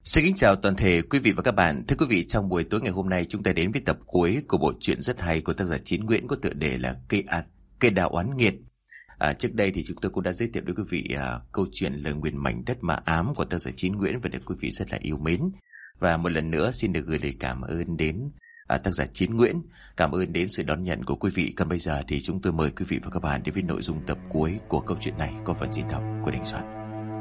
Xin kính chào toàn thể quý vị và các bạn. Thưa quý vị, trong buổi tối ngày hôm nay chúng ta đến với tập cuối của bộ truyện rất hay của tác giả Chín Nguyễn có tựa đề là Cây Đào Oán Nghiệt. Trước đây thì chúng tôi cũng đã giới thiệu với quý vị câu chuyện Lời Nguyền Mảnh Đất Ma Ám của tác giả Chín Nguyễn và được quý vị rất là yêu mến. Và một lần nữa xin được gửi lời cảm ơn đến tác giả Chín Nguyễn. Cảm ơn đến sự đón nhận của quý vị. Còn bây giờ thì chúng tôi mời quý vị và các bạn đến với nội dung tập cuối của câu chuyện này có phần diễn đọc của Đình Soạn.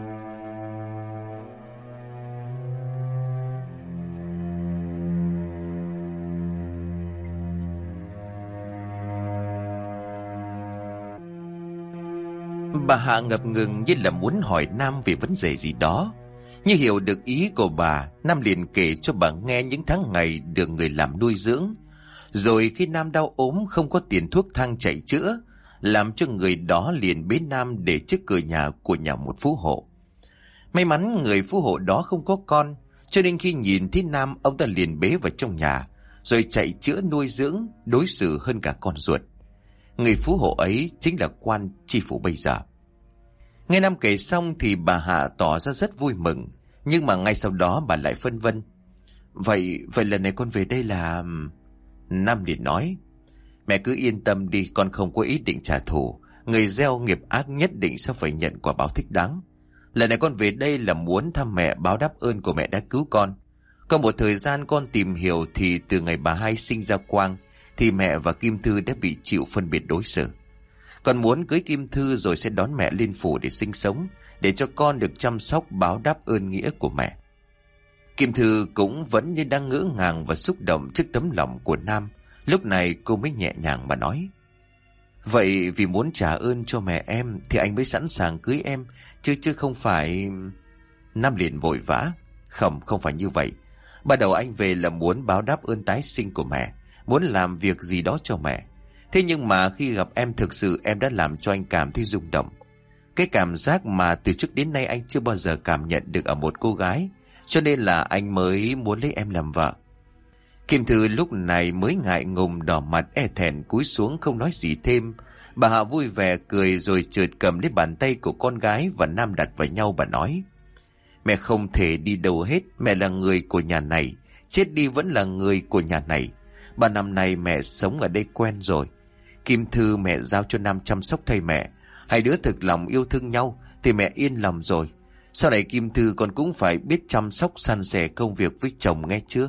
Bà Hạ ngập ngừng như là muốn hỏi Nam về vấn đề gì đó. Như hiểu được ý của bà, Nam liền kể cho bà nghe những tháng ngày được người làm nuôi dưỡng. Rồi khi Nam đau ốm không có tiền thuốc thang chạy chữa, làm cho người đó liền bế Nam để trước cửa nhà của nhà một phú hộ. May mắn người phú hộ đó không có con, cho nên khi nhìn thấy Nam, ông ta liền bế vào trong nhà, rồi chạy chữa nuôi dưỡng, đối xử hơn cả con ruột. Người phú hộ ấy chính là quan tri phủ bây giờ. Nghe Nam kể xong thì bà Hạ tỏ ra rất vui mừng, nhưng mà ngay sau đó bà lại phân vân. Vậy lần này con về đây là... Nam liền nói, mẹ cứ yên tâm đi, con không có ý định trả thù. Người gieo nghiệp ác nhất định sẽ phải nhận quả báo thích đáng. Lần này con về đây là muốn thăm mẹ, báo đáp ơn của mẹ đã cứu con. Có một thời gian con tìm hiểu thì từ ngày bà hai sinh ra Quang thì mẹ và Kim Thư đã bị chịu phân biệt đối xử. Con muốn cưới Kim Thư rồi sẽ đón mẹ lên phủ để sinh sống, để cho con được chăm sóc báo đáp ơn nghĩa của mẹ. Kim Thư cũng vẫn như đang ngỡ ngàng và xúc động trước tấm lòng của Nam. Lúc này cô mới nhẹ nhàng mà nói, vậy vì muốn trả ơn cho mẹ em thì anh mới sẵn sàng cưới em, chứ không phải... Nam liền vội vã, không phải như vậy. Ban đầu anh về là muốn báo đáp ơn tái sinh của mẹ, muốn làm việc gì đó cho mẹ. Thế nhưng mà khi gặp em, thực sự em đã làm cho anh cảm thấy rung động. Cái cảm giác mà từ trước đến nay anh chưa bao giờ cảm nhận được ở một cô gái, cho nên là anh mới muốn lấy em làm vợ. Kim Thư lúc này mới ngại ngùng đỏ mặt e thẹn cúi xuống không nói gì thêm. Bà Hạ vui vẻ cười rồi chợt cầm lấy bàn tay của con gái và Nam đặt vào nhau. Bà nói, mẹ không thể đi đâu hết, mẹ là người của nhà này, chết đi vẫn là người của nhà này. 3 năm nay mẹ sống ở đây quen rồi. Kim Thư mẹ giao cho Nam chăm sóc thay mẹ. Hai đứa thực lòng yêu thương nhau thì mẹ yên lòng rồi. Sau này Kim Thư con cũng phải biết chăm sóc san sẻ công việc với chồng, nghe chưa?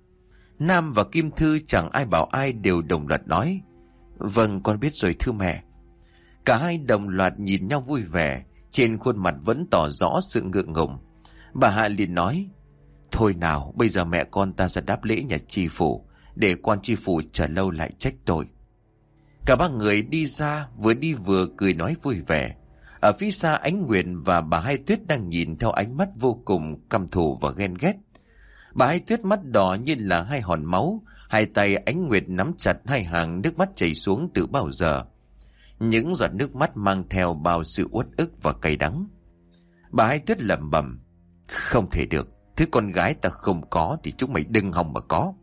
Nam và Kim Thư chẳng ai bảo ai đều đồng loạt nói, vâng con biết rồi thưa mẹ. Cả hai đồng loạt nhìn nhau vui vẻ, trên khuôn mặt vẫn tỏ rõ sự ngượng ngùng. Bà Hạ liền nói, thôi nào, bây giờ mẹ con ta ra đáp lễ nhà tri phủ, để quan tri phủ chờ lâu lại trách tội. Cả ba người đi ra, vừa đi vừa cười nói vui vẻ. Ở phía xa Ánh Nguyệt và bà Hai Tuyết đang nhìn theo ánh mắt vô cùng căm thù và ghen ghét. Bà Hai Tuyết mắt đỏ như là hai hòn máu, hai tay Ánh Nguyệt nắm chặt hai hàng nước mắt chảy xuống từ bao giờ. Những giọt nước mắt mang theo bao sự uất ức và cay đắng. Bà Hai Tuyết lẩm bẩm, không thể được, thứ con gái ta không có thì chúng mày đừng hòng mà có.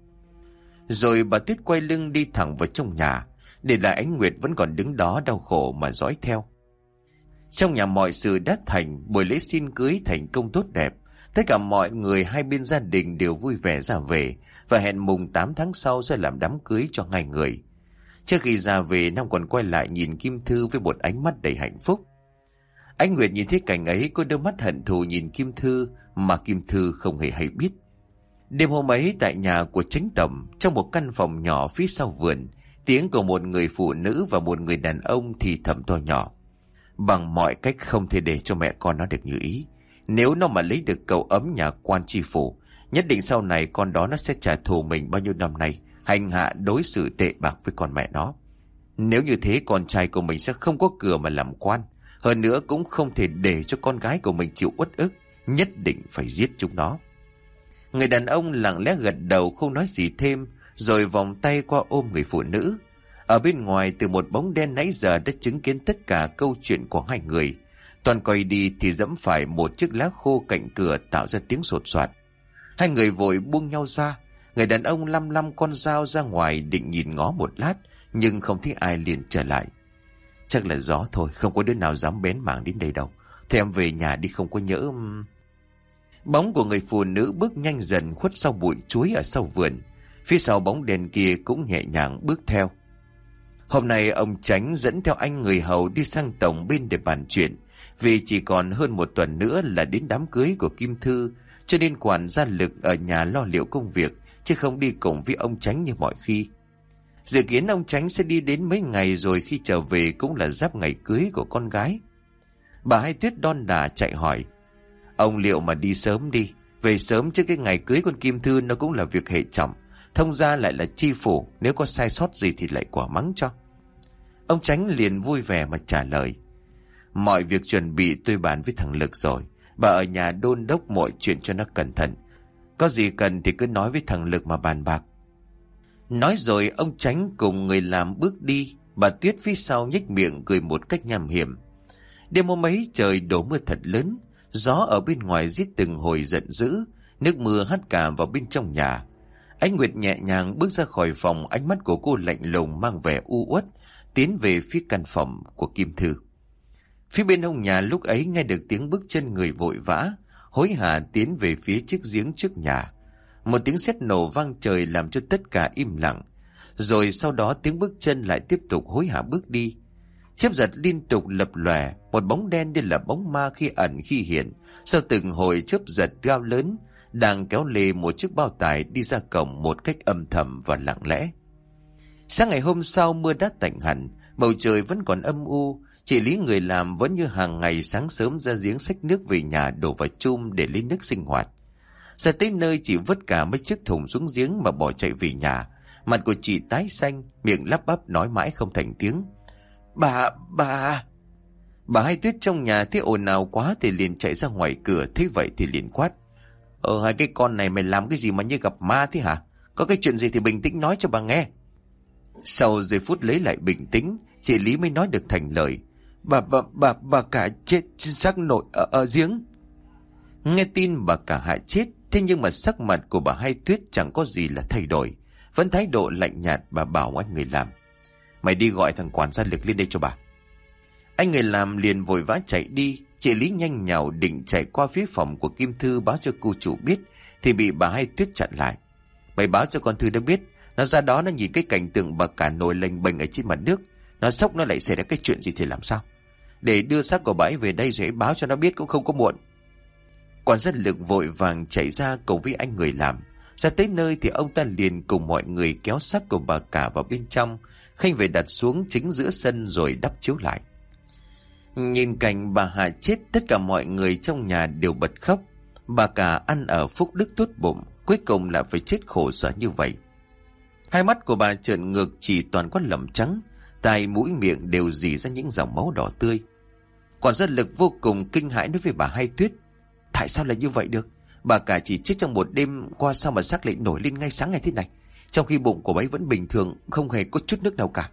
Rồi bà Tuyết quay lưng đi thẳng vào trong nhà, để lại Ánh Nguyệt vẫn còn đứng đó đau khổ mà dõi theo. Trong nhà mọi sự đã thành, buổi lễ xin cưới thành công tốt đẹp. Tất cả mọi người hai bên gia đình đều vui vẻ ra về và hẹn mùng 8 tháng sau sẽ làm đám cưới cho hai người. Trước khi ra về, Nam còn quay lại nhìn Kim Thư với một ánh mắt đầy hạnh phúc. Ánh Nguyệt nhìn thấy cảnh ấy, cô đưa mắt hận thù nhìn Kim Thư mà Kim Thư không hề hay biết. Đêm hôm ấy tại nhà của Chánh Tổng, trong một căn phòng nhỏ phía sau vườn, tiếng của một người phụ nữ và một người đàn ông thì thầm to nhỏ. Bằng mọi cách không thể để cho mẹ con nó được như ý. Nếu nó mà lấy được cậu ấm nhà quan tri phủ, nhất định sau này con đó nó sẽ trả thù mình bao nhiêu năm nay, hành hạ đối xử tệ bạc với con mẹ nó. Nếu như thế con trai của mình sẽ không có cửa mà làm quan. Hơn nữa cũng không thể để cho con gái của mình chịu uất ức, nhất định phải giết chúng nó. Người đàn ông lặng lẽ gật đầu không nói gì thêm, rồi vòng tay qua ôm người phụ nữ. Ở bên ngoài, từ một bóng đen nãy giờ đã chứng kiến tất cả câu chuyện của hai người, toàn quay đi thì dẫm phải một chiếc lá khô cạnh cửa tạo ra tiếng sột soạt. Hai người vội buông nhau ra. Người đàn ông lăm con dao ra ngoài định nhìn ngó một lát, nhưng không thấy ai liền trở lại. Chắc là gió thôi, không có đứa nào dám bén mảng đến đây đâu. Thế em về nhà đi, không có nhỡ... Bóng của người phụ nữ bước nhanh dần khuất sau bụi chuối ở sau vườn. Phía sau bóng đèn kia cũng nhẹ nhàng bước theo. Hôm nay ông Chánh dẫn theo anh người hầu đi sang tổng bên để bàn chuyện, vì chỉ còn hơn một tuần nữa là đến đám cưới của Kim Thư, cho nên quản gia Lực ở nhà lo liệu công việc, chứ không đi cùng với ông Chánh như mọi khi. Dự kiến ông Chánh sẽ đi đến mấy ngày, rồi khi trở về cũng là giáp ngày cưới của con gái. Bà Hai Tuyết đon đả chạy hỏi: ông liệu mà đi sớm đi, về sớm trước cái ngày cưới con Kim Thư nó cũng là việc hệ trọng, thông gia lại là chi phủ, nếu có sai sót gì thì lại quả mắng cho. Ông Chánh liền vui vẻ mà trả lời: mọi việc chuẩn bị tôi bàn với thằng Lực rồi, bà ở nhà đôn đốc mọi chuyện cho nó cẩn thận, có gì cần thì cứ nói với thằng Lực mà bàn bạc. Nói rồi ông Chánh cùng người làm bước đi. Bà Tuyết phía sau nhếch miệng cười một cách nham hiểm. Đêm hôm ấy trời đổ mưa thật lớn, gió ở bên ngoài rít từng hồi giận dữ, nước mưa hắt cả vào bên trong nhà. Ánh Nguyệt nhẹ nhàng bước ra khỏi phòng, ánh mắt của cô lạnh lùng mang vẻ u uất, tiến về phía căn phòng của Kim Thư. Phía bên hông nhà lúc ấy nghe được tiếng bước chân người vội vã, hối hả tiến về phía chiếc giếng trước nhà. Một tiếng sét nổ vang trời làm cho tất cả im lặng, rồi sau đó tiếng bước chân lại tiếp tục hối hả bước đi. Chớp giật liên tục lập lòe, một bóng đen như là bóng ma khi ẩn khi hiện, sau từng hồi chớp giật cao lớn, đang kéo lê một chiếc bao tải đi ra cổng một cách âm thầm và lặng lẽ. Sáng ngày hôm sau mưa đã tạnh hẳn, bầu trời vẫn còn âm u. Chị Lý người làm vẫn như hàng ngày sáng sớm ra giếng xách nước về nhà đổ vào chum để lấy nước sinh hoạt. Ra tới nơi chị vứt cả mấy chiếc thùng xuống giếng mà bỏ chạy về nhà. Mặt của chị tái xanh, miệng lắp bắp nói mãi không thành tiếng: Bà Hai Tuyết trong nhà thấy ồn ào quá thì liền chạy ra ngoài cửa, thấy vậy thì liền quát: hai cái con này mày làm cái gì mà như gặp ma thế hả? Có cái chuyện gì thì bình tĩnh nói cho bà nghe. Sau giây phút lấy lại bình tĩnh, chị Lý mới nói được thành lời: Bà cả chết xác nổi ở giếng. Nghe tin bà cả hại chết, thế nhưng mà sắc mặt của bà Hai Tuyết chẳng có gì là thay đổi, vẫn thái độ lạnh nhạt. Bà bảo anh người làm: mày đi gọi thằng quản gia Lực lên đây cho bà. Anh người làm liền vội vã chạy đi. Chị Lý nhanh nhảu định chạy qua phía phòng của Kim Thư báo cho cô chủ biết, thì bị bà Hai Tuyết chặn lại: mày báo cho con Thư nó biết, nó ra đó nó nhìn cái cảnh tượng bà cả nổi lềnh bềnh ở trên mặt nước, nó sốc nó lại xảy ra cái chuyện gì thì làm sao? Để đưa xác của bà ấy về đây rồi báo cho nó biết cũng không có muộn. Quản gia Lực vội vàng chạy ra cùng với anh người làm. Ra tới nơi thì ông ta liền cùng mọi người kéo xác của bà cả vào bên trong, khênh về đặt xuống chính giữa sân rồi đắp chiếu lại. Nhìn cảnh bà Hà chết, tất cả mọi người trong nhà đều bật khóc. Bà cả ăn ở phúc đức tốt bụng, cuối cùng là phải chết khổ sở như vậy. Hai mắt của bà trợn ngược chỉ toàn có lởm trắng, tai mũi miệng đều rỉ ra những dòng máu đỏ tươi. Quản gia Lực vô cùng kinh hãi nói với bà Hai Tuyết: tại sao lại như vậy được? Bà cả chỉ chết trong một đêm qua, sao mà xác lại nổi lên ngay sáng ngày thế này, trong khi bụng của bà ấy vẫn bình thường, không hề có chút nước nào cả.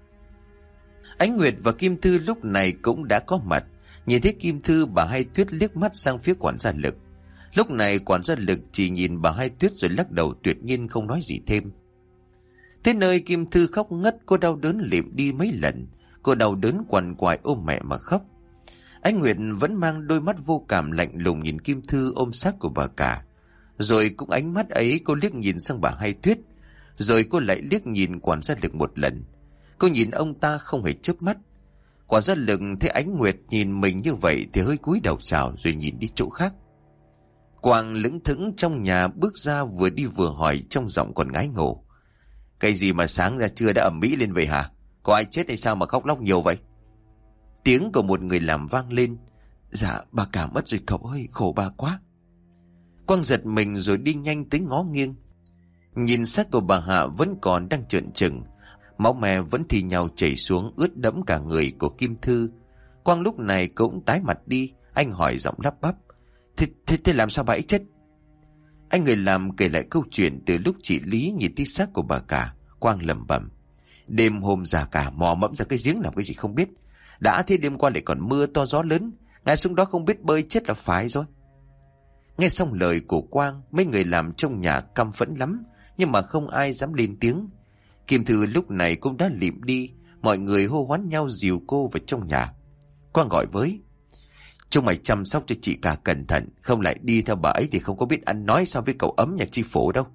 Ánh Nguyệt và Kim Thư lúc này cũng đã có mặt. Nhìn thấy Kim Thư, bà Hai Tuyết liếc mắt sang phía quản gia Lực. Lúc này quản gia Lực chỉ nhìn bà Hai Tuyết rồi lắc đầu tuyệt nhiên không nói gì thêm. Thế nơi Kim Thư khóc ngất, cô đau đớn liệm đi mấy lần. Cô đau đớn quằn quại ôm mẹ mà khóc. Ánh Nguyệt vẫn mang đôi mắt vô cảm lạnh lùng nhìn Kim Thư ôm xác của bà cả. Rồi cũng ánh mắt ấy cô liếc nhìn sang bà Hai Tuyết. Rồi cô lại liếc nhìn quản gia Lực một lần. Cô nhìn ông ta không hề chớp mắt. Quản gia Lực thấy Ánh Nguyệt nhìn mình như vậy thì hơi cúi đầu chào rồi nhìn đi chỗ khác. Quang lững thững trong nhà bước ra, vừa đi vừa hỏi trong giọng còn ngái ngủ: cái gì mà sáng ra trưa đã ầm ĩ lên vậy hả? Có ai chết hay sao mà khóc lóc nhiều vậy? Tiếng của một người làm vang lên: dạ bà cả mất rồi cậu ơi, khổ bà quá. Quang giật mình rồi đi nhanh tới ngó nghiêng. Nhìn xác của bà Hạ vẫn còn đang trợn trừng, máu me vẫn thì nhau chảy xuống ướt đẫm cả người của Kim Thư. Quang lúc này cũng tái mặt đi. Anh hỏi giọng lắp bắp: Thế làm sao bà ấy chết? Anh người làm kể lại câu chuyện từ lúc chị Lý nhìn thấy xác của bà cả. Quang lẩm bẩm: đêm hôm già cả mò mẫm ra cái giếng làm cái gì không biết. Đã thế đêm qua lại còn mưa to gió lớn, ngài xuống đó không biết bơi chết là phải rồi. Nghe xong lời của Quang, mấy người làm trong nhà căm phẫn lắm, nhưng mà không ai dám lên tiếng. Kim Thư lúc này cũng đã lịm đi. Mọi người hô hoán nhau dìu cô vào trong nhà. Quang gọi với: Chúng mày chăm sóc cho chị cả cẩn thận, không lại đi theo bà ấy thì không có biết ăn nói sao với cậu ấm nhà chi phủ đâu.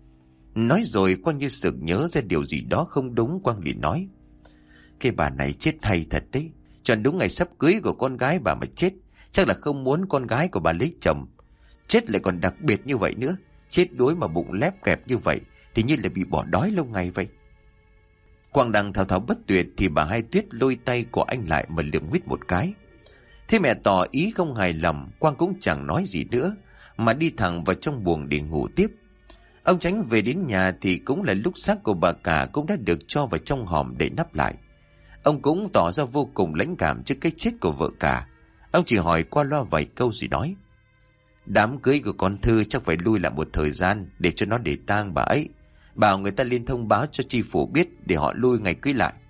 Nói rồi Quang như sực nhớ ra điều gì đó không đúng. Quang liền nói: Cái bà này chết hay thật đấy. Chọn đúng ngày sắp cưới của con gái bà mà chết. Chắc là không muốn con gái của bà lấy chồng. Chết lại còn đặc biệt như vậy nữa. Chết đuối mà bụng lép kẹp như vậy thì như là bị bỏ đói lâu ngày vậy. Quang đang thao thao bất tuyệt thì bà Hai Tuyết lôi tay của anh lại mà liệm nguyết một cái. Thế mẹ tỏ ý không hài lòng, Quang cũng chẳng nói gì nữa mà đi thẳng vào trong buồng để ngủ tiếp. Ông Chánh về đến nhà thì cũng là lúc xác của bà cả cũng đã được cho vào trong hòm để nắp lại. Ông cũng tỏ ra vô cùng lãnh cảm trước cái chết của vợ cả. Ông chỉ hỏi qua loa vài câu rồi nói: Đám cưới của con Thư chắc phải lui lại một thời gian để cho nó để tang bà ấy. Bảo người ta lên thông báo cho chi phủ biết để họ lui ngày cưới lại.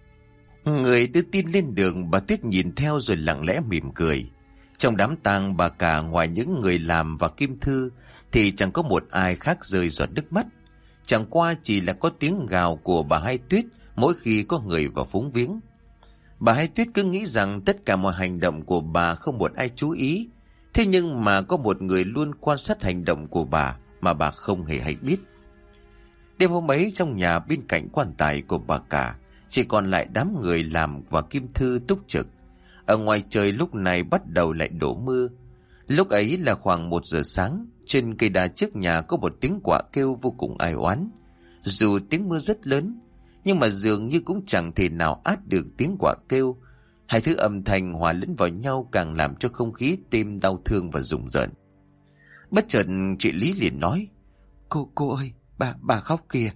Người đưa tin lên đường, bà Tuyết nhìn theo rồi lặng lẽ mỉm cười. Trong đám tang bà cả ngoài những người làm và Kim Thư thì chẳng có một ai khác rơi giọt nước mắt. Chẳng qua chỉ là có tiếng gào của bà Hai Tuyết mỗi khi có người vào phúng viếng. Bà Hai Tuyết cứ nghĩ rằng tất cả mọi hành động của bà không một ai chú ý. Thế nhưng mà có một người luôn quan sát hành động của bà mà bà không hề hay biết. Đêm hôm ấy trong nhà bên cạnh quan tài của bà cả chỉ còn lại đám người làm và Kim Thư túc trực. Ở ngoài trời lúc này bắt đầu lại đổ mưa. Lúc ấy là khoảng 1 giờ sáng. Trên cây đa trước nhà có một tiếng quạ kêu vô cùng ai oán. Dù tiếng mưa rất lớn nhưng mà dường như cũng chẳng thể nào át được tiếng quạ kêu. Hai thứ âm thanh hòa lẫn vào nhau càng làm cho không khí thêm đau thương và rùng rợn. Bất chợt chị Lý liền nói: Cô ơi, bà khóc kìa.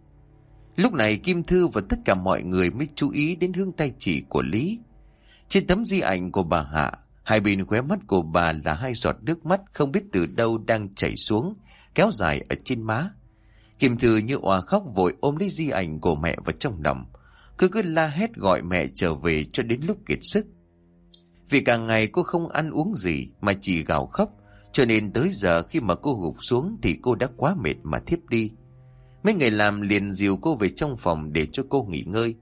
Lúc này Kim Thư và tất cả mọi người mới chú ý đến hướng tay chỉ của Lý. Trên tấm di ảnh của bà Hạ, hai bên khóe mắt của bà là hai giọt nước mắt không biết từ đâu đang chảy xuống, kéo dài ở trên má. Kim Thư như òa khóc vội ôm lấy di ảnh của mẹ vào trong lòng, cứ la hét gọi mẹ trở về cho đến lúc kiệt sức. Vì cả ngày cô không ăn uống gì mà chỉ gào khóc, cho nên tới giờ khi mà cô gục xuống thì cô đã quá mệt mà thiếp đi. Mấy người làm liền dìu cô về trong phòng để cho cô nghỉ ngơi.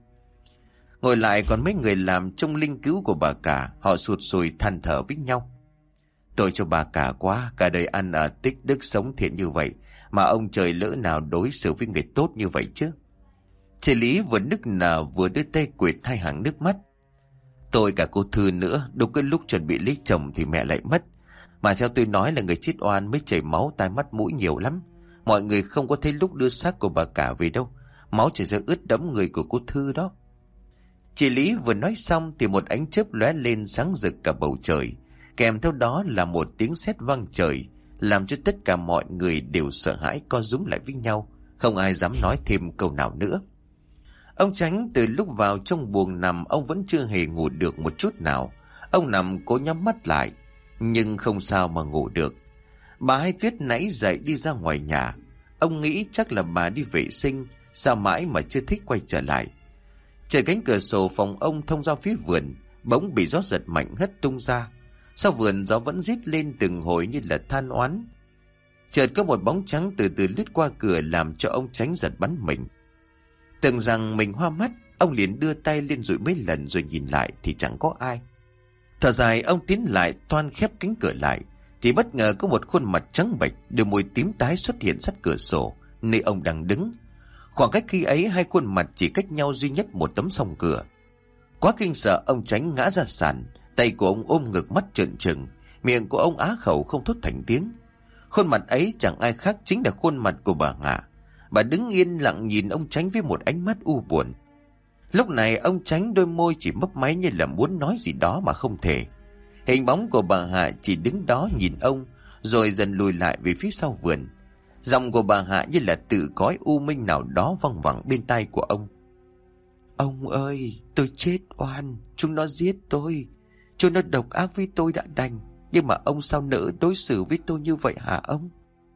Ngồi lại còn mấy người làm trong linh cứu của bà cả, họ sụt sùi than thở với nhau: Tội cho bà cả quá, cả đời ăn ở tích đức sống thiện như vậy mà ông trời lỡ nào đối xử với người tốt như vậy chứ. Chị Lý vừa nức nở vừa đưa tay quệt hai hàng nước mắt: Tôi cả cô Thư nữa, đúng cái lúc chuẩn bị lấy chồng thì mẹ lại mất. Mà theo tôi nói là người chết oan mới chảy máu tai mắt mũi nhiều lắm. Mọi người không có thấy lúc đưa xác của bà cả về đâu. Máu chảy ra ướt đẫm người của cô Thư đó. Chị Lý vừa nói xong thì một ánh chớp lóe lên sáng rực cả bầu trời. Kèm theo đó là một tiếng sét vang trời, làm cho tất cả mọi người đều sợ hãi co rúm lại với nhau. Không ai dám nói thêm câu nào nữa. Ông Chánh từ lúc vào trong buồng nằm, ông vẫn chưa hề ngủ được một chút nào. Ông nằm cố nhắm mắt lại, nhưng không sao mà ngủ được. Bà Hai Tuyết nãy dậy đi ra ngoài nhà. Ông nghĩ chắc là bà đi vệ sinh, sao mãi mà chưa thích quay trở lại. Trên cánh cửa sổ phòng ông thông ra phía vườn, bỗng bị gió giật mạnh hất tung ra. Sau vườn gió vẫn rít lên từng hồi như là than oán. Chợt có một bóng trắng từ từ lướt qua cửa làm cho ông Chánh giật bắn mình. Tưởng rằng mình hoa mắt, ông liền đưa tay lên dụi mấy lần rồi nhìn lại thì chẳng có ai. Thở dài ông tiến lại toan khép cánh cửa lại thì bất ngờ có một khuôn mặt trắng bệch, đôi môi tím tái xuất hiện sát cửa sổ nơi ông đang đứng. Khoảng cách khi ấy hai khuôn mặt chỉ cách nhau duy nhất một tấm song cửa. Quá kinh sợ ông Chánh ngã ra sàn, tay của ông ôm ngực mắt trợn trừng, miệng của ông á khẩu không thốt thành tiếng. Khuôn mặt ấy chẳng ai khác chính là khuôn mặt của bà Hạ. Bà đứng yên lặng nhìn ông Chánh với một ánh mắt u buồn. Lúc này ông Chánh đôi môi chỉ mấp máy như là muốn nói gì đó mà không thể. Hình bóng của bà Hạ chỉ đứng đó nhìn ông, rồi dần lùi lại về phía sau vườn. Giọng của bà Hạ như là tự cõi u minh nào đó văng vẳng bên tai của ông. Ông ơi, tôi chết oan, chúng nó giết tôi. Chúng nó độc ác với tôi đã đành, nhưng mà ông sao nỡ đối xử với tôi như vậy hả ông?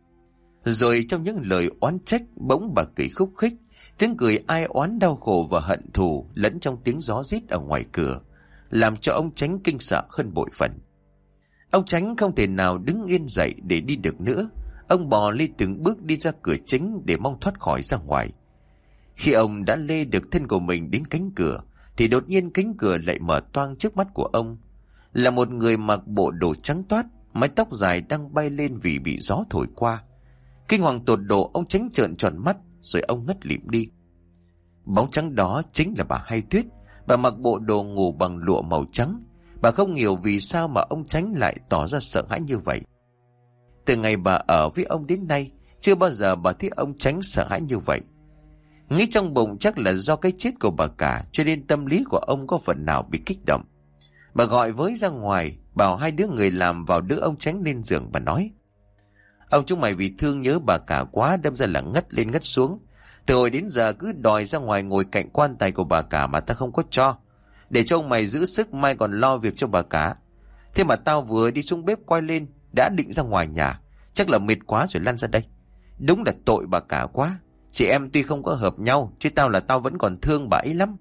Rồi trong những lời oán trách, bỗng bà cười khúc khích, tiếng cười ai oán đau khổ và hận thù lẫn trong tiếng gió rít ở ngoài cửa, làm cho ông Chánh kinh sợ hơn bội phần. Ông Chánh không thể nào đứng yên dậy để đi được nữa. Ông bò lê từng bước đi ra cửa chính để mong thoát khỏi ra ngoài. Khi ông đã lê được thân của mình đến cánh cửa thì đột nhiên cánh cửa lại mở toang trước mắt của ông. là một người mặc bộ đồ trắng toát, mái tóc dài đang bay lên vì bị gió thổi qua. Kinh hoàng tột độ, ông Chánh trợn tròn mắt rồi ông ngất lịm đi. Bóng trắng đó chính là bà Hai Tuyết. Bà mặc bộ đồ ngủ bằng lụa màu trắng. Bà không hiểu vì sao mà ông Chánh lại tỏ ra sợ hãi như vậy. Từ ngày bà ở với ông đến nay, chưa bao giờ bà thấy ông Chánh sợ hãi như vậy. Nghĩ trong bụng chắc là do cái chết của bà cả, cho nên tâm lý của ông có phần nào bị kích động. Bà gọi với ra ngoài, bảo hai đứa người làm vào đỡ ông Chánh lên giường. Bà nói: ông chúng mày vì thương nhớ bà cả quá, đâm ra là ngất lên ngất xuống. Từ hồi đến giờ cứ đòi ra ngoài ngồi cạnh quan tài của bà cả mà ta không có cho, để cho ông mày giữ sức, mai còn lo việc cho bà cả. Thế mà tao vừa đi xuống bếp quay lên, đã định ra ngoài nhà, chắc là mệt quá rồi lăn ra đây. Đúng là tội bà cả quá. Chị em tuy không có hợp nhau, chứ tao vẫn còn thương bà ấy lắm.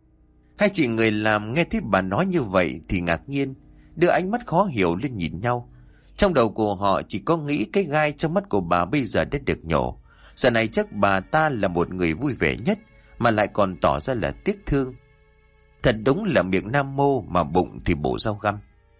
Hai chị người làm nghe thấy bà nói như vậy thì ngạc nhiên, đưa ánh mắt khó hiểu lên nhìn nhau. Trong đầu của họ chỉ có nghĩ cái gai trong mắt của bà bây giờ đã được nhổ. Giờ này chắc bà ta là một người vui vẻ nhất, mà lại còn tỏ ra là tiếc thương. Thật đúng là miệng nam mô mà bụng thì bổ dao găm.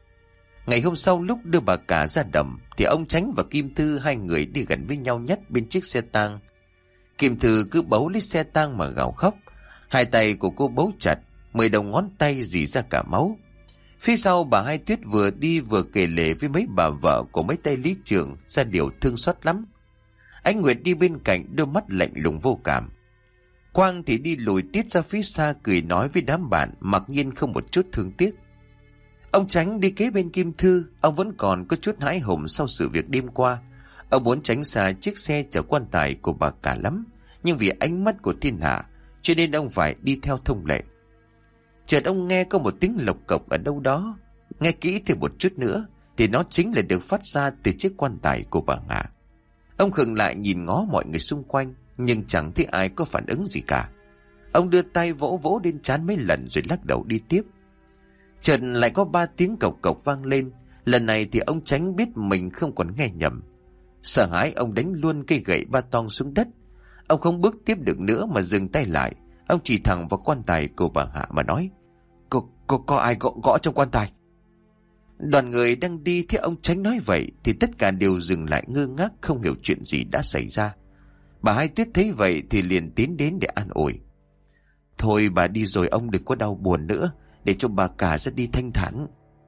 Ngày hôm sau lúc đưa bà cả ra đầm thì ông Chánh và Kim Thư, hai người đi gần với nhau nhất bên chiếc xe tang. Kim Thư cứ bấu lấy xe tang mà gào khóc. Hai tay của cô bấu chặt, 10 đầu ngón tay rỉ ra cả máu. Phía sau bà Hai Tuyết vừa đi vừa kể lể với mấy bà vợ của mấy tay lý trưởng ra điều thương xót lắm. Anh Nguyệt đi bên cạnh, đôi mắt lạnh lùng vô cảm. Quang thì đi lùi tít ra phía xa, cười nói với đám bạn, mặc nhiên không một chút thương tiếc. Ông Chánh đi kế bên Kim Thư, ông vẫn còn có chút hãi hùng sau sự việc đêm qua. Ông muốn tránh xa chiếc xe chở quan tài của bà cả lắm, nhưng vì ánh mắt của thiên hạ, cho nên ông phải đi theo thông lệ. Chợt ông nghe có một tiếng lộc cộc ở đâu đó. Nghe kỹ thêm một chút nữa thì nó chính là được phát ra từ chiếc quan tài của bà Ngạ. Ông khựng lại nhìn ngó mọi người xung quanh, nhưng chẳng thấy ai có phản ứng gì cả. Ông đưa tay vỗ vỗ lên trán mấy lần rồi lắc đầu đi tiếp. Chợt lại có 3 tiếng cộc cộc vang lên. Lần này thì ông Chánh biết mình không còn nghe nhầm. Sợ hãi, ông đánh luôn cây gậy ba tong xuống đất. Ông không bước tiếp được nữa mà dừng tay lại. Ông chỉ thẳng vào quan tài của bà Hạ mà nói: Có ai gõ trong quan tài? Đoàn người đang đi thấy ông Chánh nói vậy thì tất cả đều dừng lại ngơ ngác, không hiểu chuyện gì đã xảy ra. Bà Hai Tuyết thấy vậy thì liền tiến đến để an ủi: thôi bà đi rồi, ông đừng có đau buồn nữa, để cho bà cả ra đi thanh thản.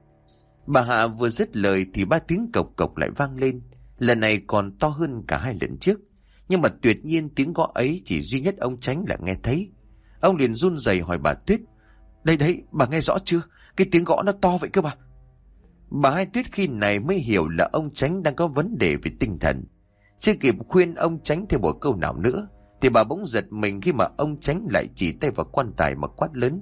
Bà Hạ vừa dứt lời thì 3 tiếng cộc cộc lại vang lên, lần này còn to hơn cả 2 lần trước. Nhưng mà tuyệt nhiên tiếng gõ ấy chỉ duy nhất ông Chánh là nghe thấy. Ông liền run rẩy hỏi bà Tuyết: Đấy, bà nghe rõ chưa? Cái tiếng gõ nó to vậy cơ bà. Bà Hai Tuyết khi này mới hiểu là ông Chánh đang có vấn đề về tinh thần. Chưa kịp khuyên ông Chánh thêm một câu nào nữa thì bà bỗng giật mình khi mà ông Chánh lại chỉ tay vào quan tài mà quát lớn: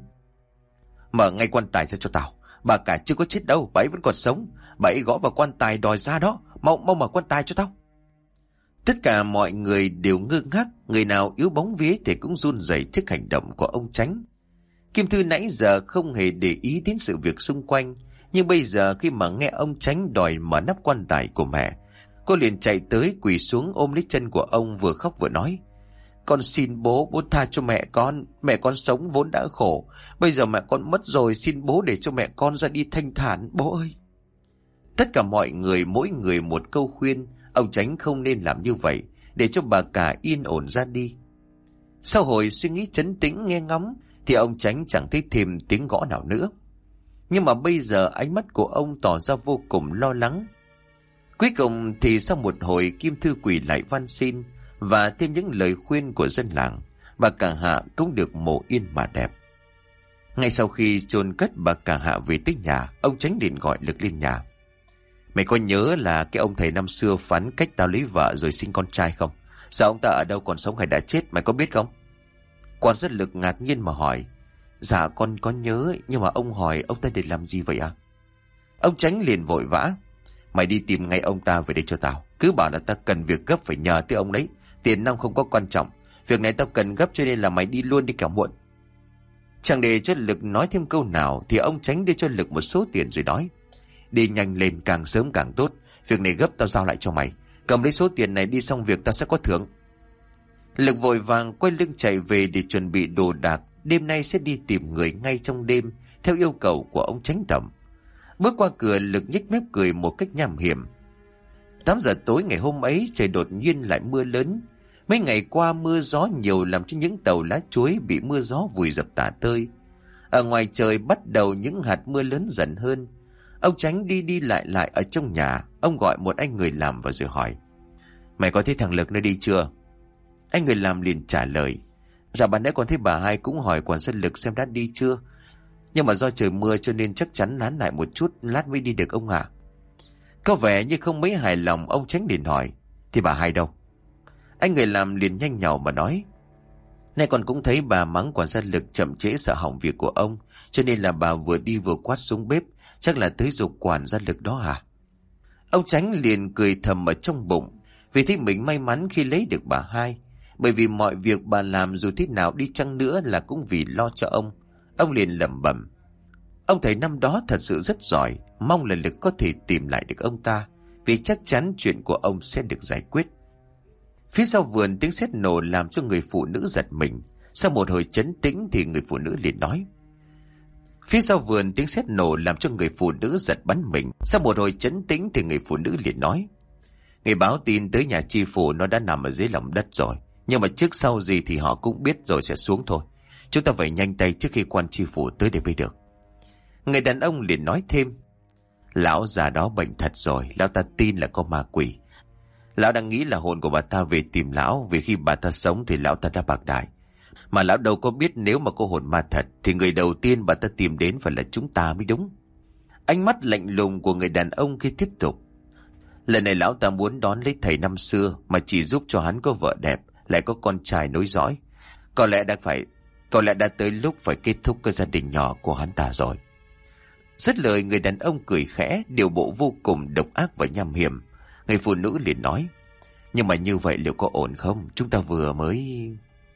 mở ngay quan tài ra cho tao. Bà cả chưa có chết đâu, bà ấy vẫn còn sống. Bà ấy gõ vào quan tài đòi ra đó. Mau mở quan tài cho tao. Tất cả mọi người đều ngơ ngác, người nào yếu bóng vía thì cũng run rẩy trước hành động của ông Chánh. Kim Thư nãy giờ không hề để ý đến sự việc xung quanh, nhưng bây giờ khi mà nghe ông Chánh đòi mở nắp quan tài của mẹ, cô liền chạy tới quỳ xuống ôm lấy chân của ông, vừa khóc vừa nói: con xin bố tha cho mẹ con sống vốn đã khổ, bây giờ mẹ con mất rồi, xin bố để cho mẹ con ra đi thanh thản, bố ơi. Tất cả mọi người mỗi người một câu khuyên ông Chánh không nên làm như vậy, để cho bà cả yên ổn ra đi. Sau hồi suy nghĩ trấn tĩnh nghe ngóng thì ông Chánh chẳng thấy thêm tiếng gõ nào nữa. Nhưng mà bây giờ ánh mắt của ông tỏ ra vô cùng lo lắng. Cuối cùng thì sau một hồi Kim Thư quỳ lại van xin và thêm những lời khuyên của dân làng, bà cả Hạ cũng được mồ yên mà đẹp. Ngay sau khi chôn cất bà cả Hạ về tới nhà, ông Chánh liền gọi Lực lên nhà: mày có nhớ là cái ông thầy năm xưa phán cách tao lấy vợ rồi sinh con trai không? Sao ông ta ở đâu, còn sống hay đã chết, mày có biết không? Quan rất Lực ngạc nhiên mà hỏi: dạ con có nhớ, nhưng mà ông hỏi ông ta để làm gì vậy à? Ông Chánh liền vội vã: mày đi tìm ngay ông ta về đây cho tao. Cứ bảo là ta cần việc gấp phải nhờ tới ông đấy. Tiền nong không có quan trọng, việc này tao cần gấp cho nên là mày đi luôn đi kẻo muộn. Chẳng để cho Lực nói thêm câu nào thì ông Chánh đưa cho Lực một số tiền rồi nói: đi nhanh lên, càng sớm càng tốt. Việc này gấp, tao giao lại cho mày. Cầm lấy số tiền này đi, xong việc tao sẽ có thưởng. Lực vội vàng quay lưng chạy về để chuẩn bị đồ đạc. Đêm nay sẽ đi tìm người ngay trong đêm theo yêu cầu của ông Chánh Thẩm. Bước qua cửa, Lực nhếch mép cười một cách nham hiểm. 8 giờ tối ngày hôm ấy, trời đột nhiên lại mưa lớn. Mấy ngày qua mưa gió nhiều làm cho những tàu lá chuối bị mưa gió vùi dập tả tơi. Ở ngoài trời bắt đầu những hạt mưa lớn dần hơn. Ông Chánh đi đi lại ở trong nhà. Ông gọi một anh người làm vào rồi hỏi: "Mày có thấy thằng Lực nó đi chưa?" Anh người làm liền trả lời: "Dạ ban nãy con thấy bà hai cũng hỏi quản gia Lực xem đã đi chưa. Nhưng mà do trời mưa cho nên chắc chắn nán lại một chút, lát mới đi được ông ạ." Có vẻ như không mấy hài lòng, ông Chánh liền hỏi: "Thì bà hai đâu?" Anh người làm liền nhanh nhảu mà nói: "Nay con cũng thấy bà mắng quản gia Lực chậm trễ sợ hỏng việc của ông, cho nên là bà vừa đi vừa quát xuống bếp, chắc là tới giục quản gia Lực đó hả?" Ông Chánh liền cười thầm ở trong bụng, vì thấy mình may mắn khi lấy được bà hai, bởi vì mọi việc bà làm dù thế nào đi chăng nữa là cũng vì lo cho ông. Ông liền lẩm bẩm: ông thầy năm đó thật sự rất giỏi, mong là Lực có thể tìm lại được ông ta, vì chắc chắn chuyện của ông sẽ được giải quyết. Phía sau vườn tiếng sét nổ làm cho người phụ nữ giật mình. Sau một hồi trấn tĩnh thì người phụ nữ liền nói: Phía sau vườn tiếng sét nổ làm cho người phụ nữ giật bắn mình. Sau một hồi trấn tĩnh thì người phụ nữ liền nói: "Người báo tin tới nhà chi phủ nó đã nằm ở dưới lòng đất rồi, nhưng mà trước sau gì thì họ cũng biết rồi sẽ xuống thôi. Chúng ta phải nhanh tay trước khi quan chi phủ tới để mới được." Người đàn ông liền nói thêm: "Lão già đó bệnh thật rồi, lão ta tin là có ma quỷ. Lão đang nghĩ là hồn của bà ta về tìm lão, vì khi bà ta sống thì lão ta đã bạc đại. Mà lão đâu có biết nếu mà có hồn ma thật thì người đầu tiên bà ta tìm đến phải là chúng ta mới đúng." Ánh mắt lạnh lùng của người đàn ông kia tiếp tục: "Lần này lão ta muốn đón lấy thầy năm xưa mà chỉ giúp cho hắn có vợ đẹp, lại có con trai nối dõi. Có lẽ đã tới lúc phải kết thúc cái gia đình nhỏ của hắn ta rồi." Dứt lời, người đàn ông cười khẽ, điều bộ vô cùng độc ác và nham hiểm. Người phụ nữ liền nói: "Nhưng mà như vậy liệu có ổn không? Chúng ta vừa mới..."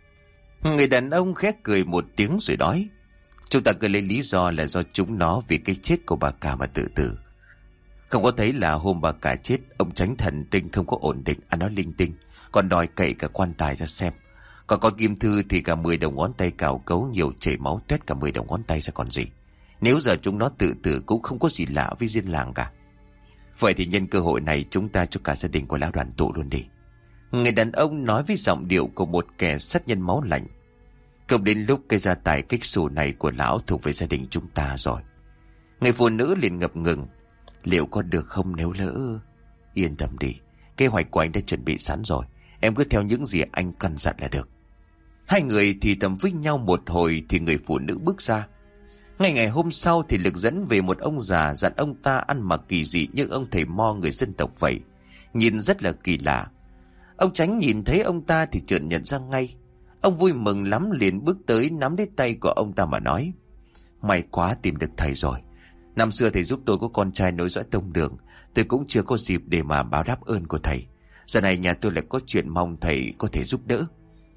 Người đàn ông khẽ cười một tiếng rồi nói: "Chúng ta cứ lấy lý do là do chúng nó vì cái chết của bà cả mà tự tử. Không có thấy là hôm bà cả chết, ông Chánh thần tinh không có ổn định, ăn nói linh tinh, còn đòi cậy cả quan tài ra xem. Còn có Kim Thư thì cả 10 đầu ngón tay cào cấu nhiều chảy máu tuét cả 10 đầu ngón tay ra còn gì. Nếu giờ chúng nó tự tử cũng không có gì lạ với dân làng cả. Vậy thì nhân cơ hội này chúng ta cho cả gia đình của lão đoàn tụ luôn đi." Người đàn ông nói với giọng điệu của một kẻ sát nhân máu lạnh: "Không đến lúc cái gia tài kích xù này của lão thuộc về gia đình chúng ta rồi." Người phụ nữ liền ngập ngừng: "Liệu có được không nếu lỡ..." "Yên tâm đi, kế hoạch của anh đã chuẩn bị sẵn rồi, em cứ theo những gì anh căn dặn là được." Hai người thì thầm với nhau một hồi thì người phụ nữ bước ra. Ngày hôm sau thì Lực dẫn về một ông già, dặn ông ta ăn mặc kỳ dị như ông thầy mo người dân tộc vậy, nhìn rất là kỳ lạ. Ông Chánh nhìn thấy ông ta thì chợt nhận ra ngay. Ông vui mừng lắm, liền bước tới nắm lấy tay của ông ta mà nói: "May quá tìm được thầy rồi. Năm xưa thầy giúp tôi có con trai nối dõi tông đường, tôi cũng chưa có dịp để mà báo đáp ơn của thầy. Giờ này nhà tôi lại có chuyện mong thầy có thể giúp đỡ."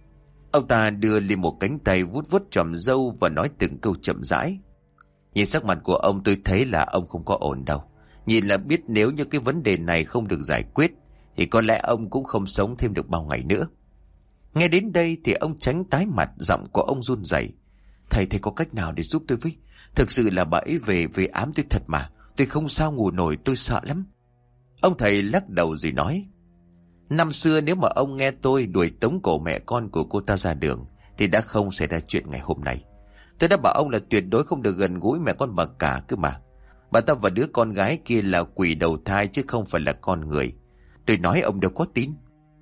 Ông ta đưa lên một cánh tay vuốt vuốt chòm râu và nói từng câu chậm rãi. Nhìn sắc mặt của ông tôi thấy là ông không có ổn đâu. Nhìn là biết nếu như cái vấn đề này không được giải quyết thì có lẽ ông cũng không sống thêm được bao ngày nữa. Nghe đến đây thì ông Chánh tái mặt, giọng của ông run rẩy: Thầy có cách nào để giúp tôi với? Thực sự là bà ấy về ám tôi thật mà. Tôi không sao ngủ nổi, tôi sợ lắm." Ông thầy lắc đầu rồi nói: "Năm xưa nếu mà ông nghe tôi đuổi tống cổ mẹ con của cô ta ra đường thì đã không xảy ra chuyện ngày hôm nay. Tôi đã bảo ông là tuyệt đối không được gần gũi mẹ con bà cả cơ mà. Bà ta và đứa con gái kia là quỷ đầu thai chứ không phải là con người. Tôi nói ông đâu có tin."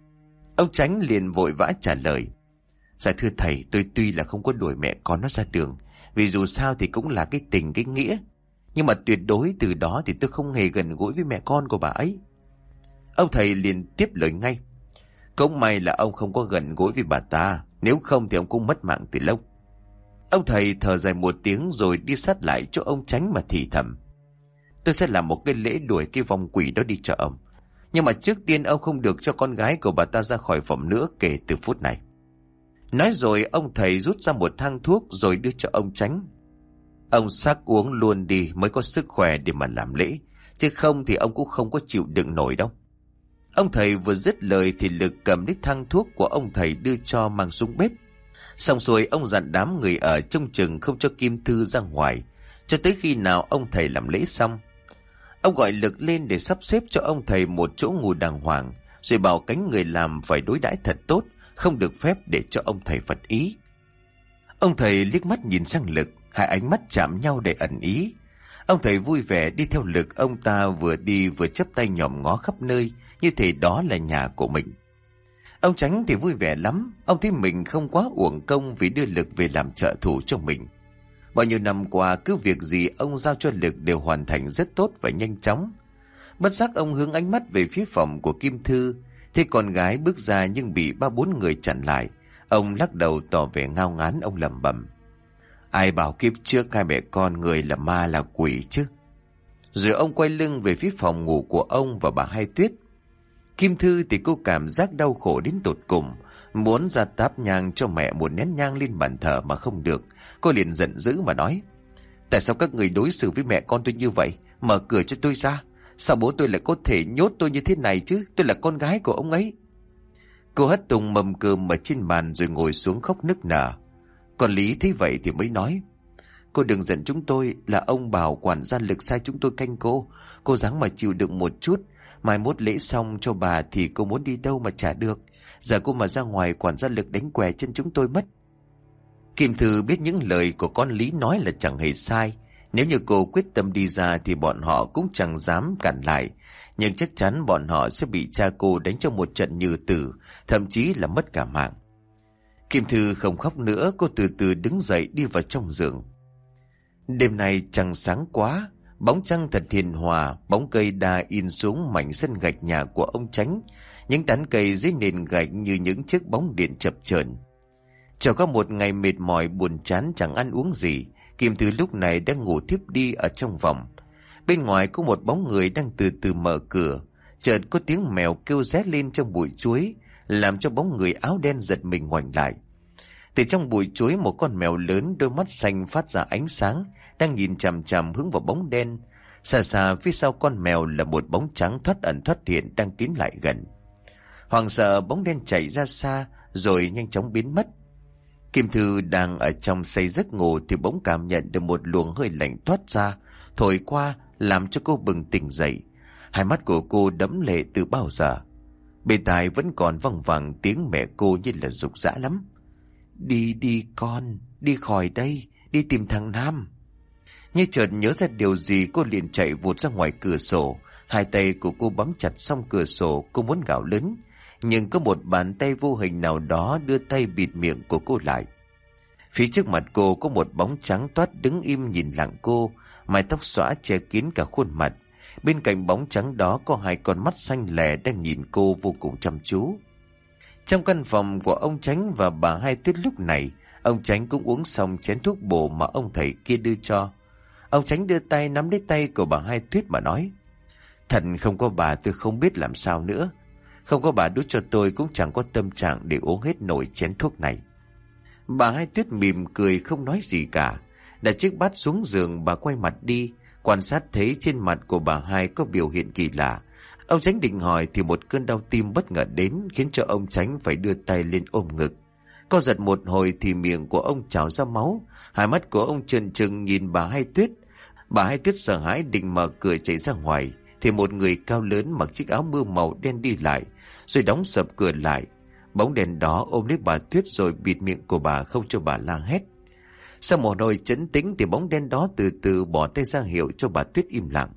Ông Chánh liền vội vã trả lời: "Dạ thưa thầy, tôi tuy là không có đuổi mẹ con nó ra đường, vì dù sao thì cũng là cái tình cái nghĩa. Nhưng mà tuyệt đối từ đó thì tôi không hề gần gũi với mẹ con của bà ấy." Ông thầy liền tiếp lời ngay: "Cũng may là ông không có gần gũi với bà ta, nếu không thì ông cũng mất mạng từ lâu." Ông thầy thở dài một tiếng rồi đi sát lại chỗ ông Chánh mà thì thầm: "Tôi sẽ làm một cái lễ đuổi cái vong quỷ đó đi cho ông. Nhưng mà trước tiên ông không được cho con gái của bà ta ra khỏi phòng nữa kể từ phút này." Nói rồi ông thầy rút ra một thang thuốc rồi đưa cho ông Chánh: "Ông xác uống luôn đi mới có sức khỏe để mà làm lễ, chứ không thì ông cũng không có chịu đựng nổi đâu." Ông thầy vừa dứt lời thì Lực cầm lấy thang thuốc của ông thầy đưa cho mang xuống bếp. Xong rồi ông dặn đám người ở trông chừng không cho Kim Thư ra ngoài cho tới khi nào ông thầy làm lễ xong. Ông gọi Lực lên để sắp xếp cho ông thầy một chỗ ngủ đàng hoàng, rồi bảo cánh người làm phải đối đãi thật tốt, không được phép để cho ông thầy phật ý. Ông thầy liếc mắt nhìn sang Lực, hai ánh mắt chạm nhau để ẩn ý. Ông thầy vui vẻ đi theo Lực, ông ta vừa đi vừa chắp tay nhòm ngó khắp nơi, như thể đó là nhà của mình. Ông Chánh thì vui vẻ lắm, ông thấy mình không quá uổng công vì đưa Lực về làm trợ thủ cho mình. Bao nhiêu năm qua, cứ việc gì ông giao cho Lực đều hoàn thành rất tốt và nhanh chóng. Bất giác ông hướng ánh mắt về phía phòng của Kim Thư, thấy con gái bước ra nhưng bị 3-4 người chặn lại. Ông lắc đầu tỏ vẻ ngao ngán, ông lẩm bẩm: ai bảo kiếp trước hai mẹ con người là ma là quỷ chứ. Rồi ông quay lưng về phía phòng ngủ của ông và bà Hai Tuyết. Kim Thư thì cô cảm giác đau khổ đến tột cùng, muốn ra táp nhang cho mẹ một nén nhang lên bàn thờ mà không được. Cô liền giận dữ mà nói: tại sao các người đối xử với mẹ con tôi như vậy? Mở cửa cho tôi ra. Sao bố tôi lại có thể nhốt tôi như thế này chứ? Tôi là con gái của ông ấy. Cô hất tung mâm cơm ở trên bàn rồi ngồi xuống khóc nức nở. Còn Lý thấy vậy thì mới nói: cô đừng giận chúng tôi, là ông bảo quản gia Lực sai chúng tôi canh cô. Cô ráng mà chịu đựng một chút, mai mốt lễ xong cho bà thì cô muốn đi đâu mà chả được. Giờ cô mà ra ngoài quản gia Lực đánh què chân chúng tôi mất. Kim Thư biết những lời của con Lý nói là chẳng hề sai. Nếu như cô quyết tâm đi ra thì bọn họ cũng chẳng dám cản lại. Nhưng chắc chắn bọn họ sẽ bị cha cô đánh cho một trận như tử, thậm chí là mất cả mạng. Kim Thư không khóc nữa, cô từ từ đứng dậy đi vào trong giường. Đêm nay trăng sáng quá, bóng trăng thật hiền hòa, bóng cây đa in xuống mảnh sân gạch nhà của ông Chánh. Những tán cây dưới nền gạch như những chiếc bóng điện chập chờn. Cho có một ngày mệt mỏi buồn chán chẳng ăn uống gì, Kim Thư lúc này đang ngủ thiếp đi ở trong phòng. Bên ngoài có một bóng người đang từ từ mở cửa. Chợt có tiếng mèo kêu ré lên trong bụi chuối, làm cho bóng người áo đen giật mình ngoảnh lại. Từ trong bụi chuối, một con mèo lớn đôi mắt xanh phát ra ánh sáng đang nhìn chằm chằm hướng vào bóng đen. Xa xa phía sau con mèo là một bóng trắng thoát ẩn thoát hiện đang tiến lại gần. Hoảng sợ, bóng đen chạy ra xa rồi nhanh chóng biến mất. Kim Thư đang ở trong say giấc ngủ thì bỗng cảm nhận được một luồng hơi lạnh thoát ra, thổi qua làm cho cô bừng tỉnh dậy. Hai mắt của cô đẫm lệ từ bao giờ. Bên tai vẫn còn văng vẳng tiếng mẹ cô như là giục giã lắm: đi đi con, đi khỏi đây, đi tìm thằng Nam. Như chợt nhớ ra điều gì, cô liền chạy vụt ra ngoài cửa sổ. Hai tay của cô bấm chặt song cửa sổ, cô muốn gào lớn, nhưng có một bàn tay vô hình nào đó đưa tay bịt miệng của cô lại. Phía trước mặt cô có một bóng trắng toát đứng im nhìn lặng cô, mái tóc xõa che kín cả khuôn mặt. Bên cạnh bóng trắng đó có hai con mắt xanh lè đang nhìn cô vô cùng chăm chú. Trong căn phòng của ông Chánh và bà Hai Tuyết lúc này, ông Chánh cũng uống xong chén thuốc bổ mà ông thầy kia đưa cho. Ông Chánh đưa tay nắm lấy tay của bà Hai Tuyết mà nói: thật không có bà tôi không biết làm sao nữa. Không có bà đút cho tôi cũng chẳng có tâm trạng để uống hết nổi chén thuốc này. Bà Hai Tuyết mỉm cười không nói gì cả. Đặt chiếc bát xuống giường, bà quay mặt đi, quan sát thấy trên mặt của bà Hai có biểu hiện kỳ lạ. Ông Chánh định hỏi thì một cơn đau tim bất ngờ đến, khiến cho ông Chánh phải đưa tay lên ôm ngực. Co giật một hồi thì miệng của ông trào ra máu. Hai mắt của ông trừng trừng nhìn bà Hai Tuyết. Bà Hai Tuyết sợ hãi định mở cửa chạy ra ngoài thì một người cao lớn mặc chiếc áo mưa màu đen đi lại, rồi đóng sập cửa lại. Bóng đèn đó ôm lấy bà Tuyết rồi bịt miệng của bà không cho bà la hét. Sau một hồi trấn tĩnh thì bóng đen đó từ từ bỏ tay ra hiệu cho bà Tuyết im lặng.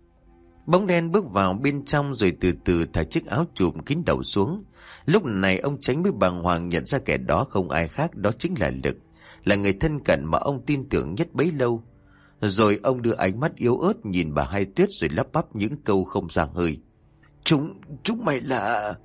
Bóng đen bước vào bên trong rồi từ từ thả chiếc áo trùm kín đầu xuống. Lúc này ông Chánh mới bàng hoàng nhận ra kẻ đó không ai khác, đó chính là Lực, là người thân cận mà ông tin tưởng nhất bấy lâu. Rồi ông đưa ánh mắt yếu ớt nhìn bà Hai Tuyết rồi lắp bắp những câu không ra hơi: Chúng mày là...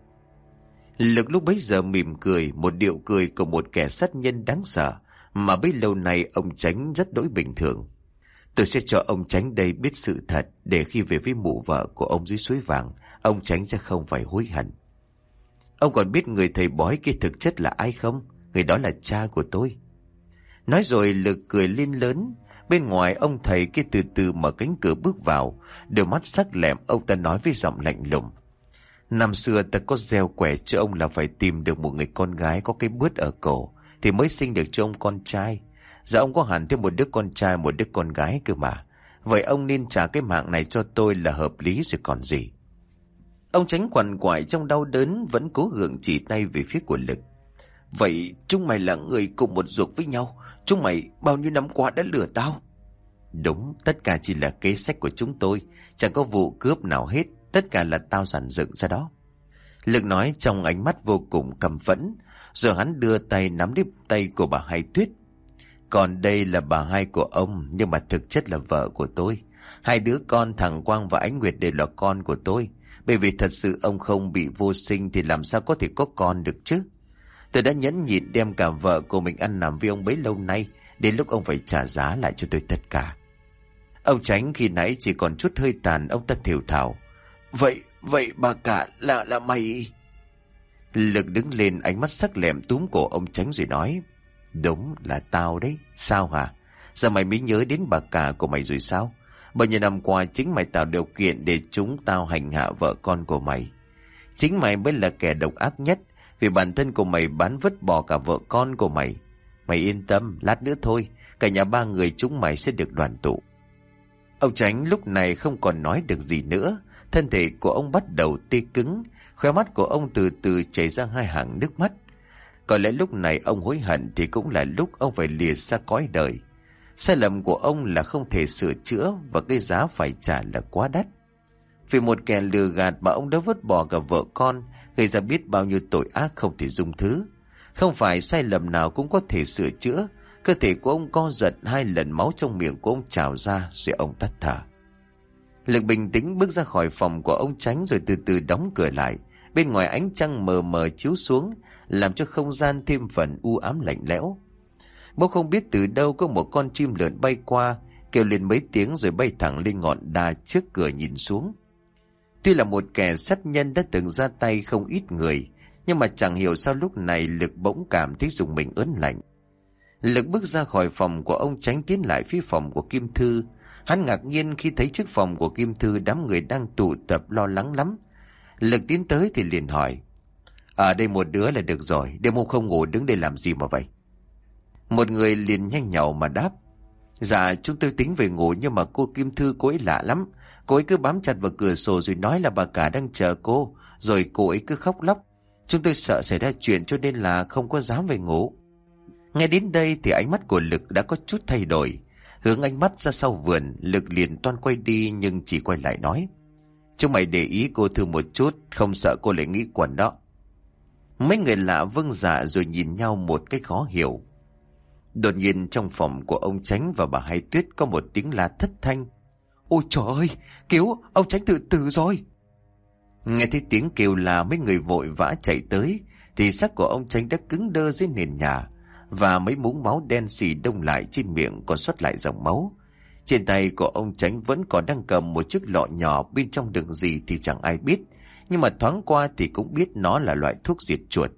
Lực lúc bấy giờ mỉm cười, một điệu cười của một kẻ sát nhân đáng sợ mà bấy lâu nay ông Chánh rất đối bình thường. Tôi sẽ cho ông Chánh đây biết sự thật, để khi về với mụ vợ của ông dưới suối vàng, ông Chánh sẽ không phải hối hận. Ông còn biết người thầy bói kia thực chất là ai không? Người đó là cha của tôi. Nói rồi Lực cười lên lớn. Bên ngoài ông thầy kia từ từ mở cánh cửa bước vào, đôi mắt sắc lẹm ông ta nói với giọng lạnh lùng: năm xưa ta có gieo quẻ cho ông là phải tìm được một người con gái có cái bướt ở cổ thì mới sinh được cho ông con trai. Giờ ông có hẳn thêm một đứa con trai một đứa con gái cơ mà. Vậy ông nên trả cái mạng này cho tôi là hợp lý rồi còn gì. Ông Chánh quằn quại trong đau đớn, vẫn cố gượng chỉ tay về phía của Lực. Vậy chúng mày là người cùng một ruột với nhau, chúng mày bao nhiêu năm qua đã lừa tao? Đúng, tất cả chỉ là kế sách của chúng tôi, chẳng có vụ cướp nào hết, tất cả là tao dàn dựng ra đó. Lực nói trong ánh mắt vô cùng căm phẫn, rồi hắn đưa tay nắm lấy tay của bà Hai Tuyết. Còn đây là bà Hai của ông, nhưng mà thực chất là vợ của tôi. Hai đứa con thằng Quang và Ánh Nguyệt đều là con của tôi. Bởi vì thật sự ông không bị vô sinh thì làm sao có thể có con được chứ. Tôi đã nhẫn nhịn đem cả vợ của mình ăn nằm với ông bấy lâu nay, đến lúc ông phải trả giá lại cho tôi tất cả. Ông Chánh khi nãy chỉ còn chút hơi tàn, ông ta thều thào. Vậy bà cả là mày? Lực đứng lên, ánh mắt sắc lẹm túm cổ ông Chánh rồi nói. Đúng là tao đấy. Sao hả? Giờ mày mới nhớ đến bà cả của mày rồi sao? Bao nhiêu năm qua chính mày tạo điều kiện để chúng tao hành hạ vợ con của mày. Chính mày mới là kẻ độc ác nhất, vì bản thân của mày bán vứt bỏ cả vợ con của mày. Mày yên tâm, lát nữa thôi, cả nhà ba người chúng mày sẽ được đoàn tụ. Ông Chánh lúc này không còn nói được gì nữa. Thân thể của ông bắt đầu tê cứng, khóe mắt của ông từ từ chảy ra hai hàng nước mắt. Có lẽ lúc này ông hối hận thì cũng là lúc ông phải lìa xa cõi đời. Sai lầm của ông là không thể sửa chữa, và cái giá phải trả là quá đắt. Vì một kẻ lừa gạt mà ông đã vứt bỏ cả vợ con, gây ra biết bao nhiêu tội ác không thể dung thứ. Không phải sai lầm nào cũng có thể sửa chữa. Cơ thể của ông co giật, 2 lần máu trong miệng của ông trào ra, rồi ông tắt thở. Lực bình tĩnh bước ra khỏi phòng của ông Chánh, rồi từ từ đóng cửa lại. Bên ngoài ánh trăng mờ mờ chiếu xuống, làm cho không gian thêm phần u ám lạnh lẽo. Bỗng không biết từ đâu có một con chim lượn bay qua, kêu lên mấy tiếng rồi bay thẳng lên ngọn đa trước cửa nhìn xuống. Tuy là một kẻ sát nhân đã từng ra tay không ít người, nhưng mà chẳng hiểu sao lúc này Lực bỗng cảm thấy dùng mình ớn lạnh. Lực bước ra khỏi phòng của ông Chánh, tiến lại phía phòng của Kim Thư. Hắn ngạc nhiên khi thấy trước phòng của Kim Thư đám người đang tụ tập lo lắng lắm. Lực tiến tới thì liền hỏi. Ở đây một đứa là được rồi, đêm hôm không ngủ đứng đây làm gì mà vậy? Một người liền nhanh nhảu mà đáp. Dạ chúng tôi tính về ngủ, nhưng mà cô Kim Thư cô ấy lạ lắm. Cô ấy cứ bám chặt vào cửa sổ rồi nói là bà cả đang chờ cô, rồi cô ấy cứ khóc lóc. Chúng tôi sợ xảy ra chuyện cho nên là không có dám về ngủ. Nghe đến đây thì ánh mắt của Lực đã có chút thay đổi. Hướng ánh mắt ra sau vườn, Lực liền toan quay đi nhưng chỉ quay lại nói. Chúng mày để ý cô Thư một chút, không sợ cô lại nghĩ quẩn đó. Mấy người lạ vâng dạ rồi nhìn nhau một cách khó hiểu. Đột nhiên trong phòng của ông Chánh và bà Hai Tuyết có một tiếng la thất thanh. Ôi trời ơi, cứu, ông Chánh tự tử rồi. Nghe thấy tiếng kêu la, mấy người vội vã chạy tới, thì xác của ông Chánh đã cứng đơ dưới nền nhà, và mấy muỗng máu đen xì đông lại trên miệng còn xuất lại dòng máu. Trên tay của ông Chánh vẫn còn đang cầm một chiếc lọ nhỏ, bên trong đựng gì thì chẳng ai biết, nhưng mà thoáng qua thì cũng biết nó là loại thuốc diệt chuột.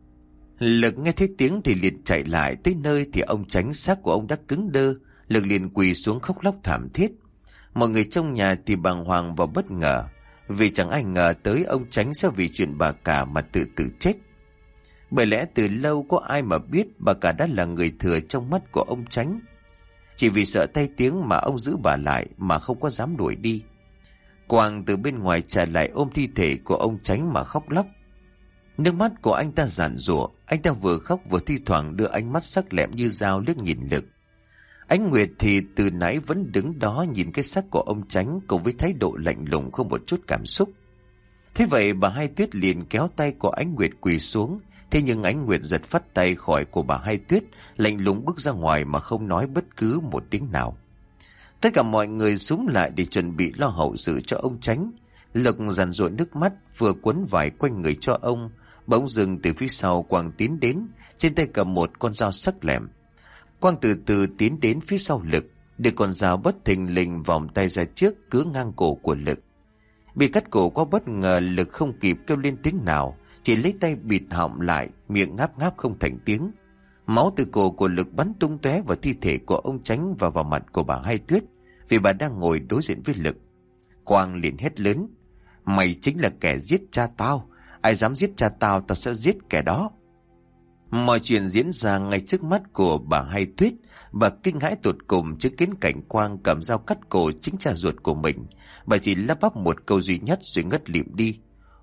Lực nghe thấy tiếng thì liền chạy lại, tới nơi thì ông Chánh xác của ông đã cứng đơ. Lực liền quỳ xuống khóc lóc thảm thiết. Mọi người trong nhà thì bàng hoàng và bất ngờ, vì chẳng ai ngờ tới ông Chánh sẽ vì chuyện bà cả mà tự tử chết. Bởi lẽ từ lâu có ai mà biết bà cả đã là người thừa trong mắt của ông Chánh. Chỉ vì sợ tay tiếng mà ông giữ bà lại mà không có dám đuổi đi. Quang từ bên ngoài chạy lại ôm thi thể của ông Chánh mà khóc lóc. Nước mắt của anh ta giàn giụa, anh ta vừa khóc vừa thi thoảng đưa ánh mắt sắc lẹm như dao liếc nhìn Lực. Ánh Nguyệt thì từ nãy vẫn đứng đó nhìn cái xác của ông Chánh cùng với thái độ lạnh lùng không một chút cảm xúc. Thế vậy bà Hai Tuyết liền kéo tay của Ánh Nguyệt quỳ xuống. Thế nhưng Ánh Nguyệt giật phắt tay khỏi của bà Hai Tuyết, lạnh lùng bước ra ngoài mà không nói bất cứ một tiếng nào. Tất cả mọi người xúm lại để chuẩn bị lo hậu sự cho ông Chánh. Lực giàn giụa nước mắt vừa quấn vải quanh người cho ông. Bỗng dưng từ phía sau Quang tiến đến, trên tay cầm một con dao sắc lẹm. Quang từ từ tiến đến phía sau Lực, để con dao bất thình lình vòng tay ra trước cứa ngang cổ của Lực. Bị cắt cổ quá bất ngờ, Lực không kịp kêu lên tiếng nào, chỉ lấy tay bịt họng lại, miệng ngáp ngáp không thành tiếng. Máu từ cổ của Lực bắn tung tóe vào thi thể của ông Chánh và vào mặt của bà Hai Tuyết, vì bà đang ngồi đối diện với Lực. Quang liền hét lớn. Mày chính là kẻ giết cha tao. Ai dám giết cha tao, tao sẽ giết kẻ đó. Mọi chuyện diễn ra ngay trước mắt của bà Hai Tuyết. Bà kinh hãi tột cùng trước kiến cảnh Quang cầm dao cắt cổ chính cha ruột của mình. Bà chỉ lắp bắp một câu duy nhất rồi ngất lịm đi.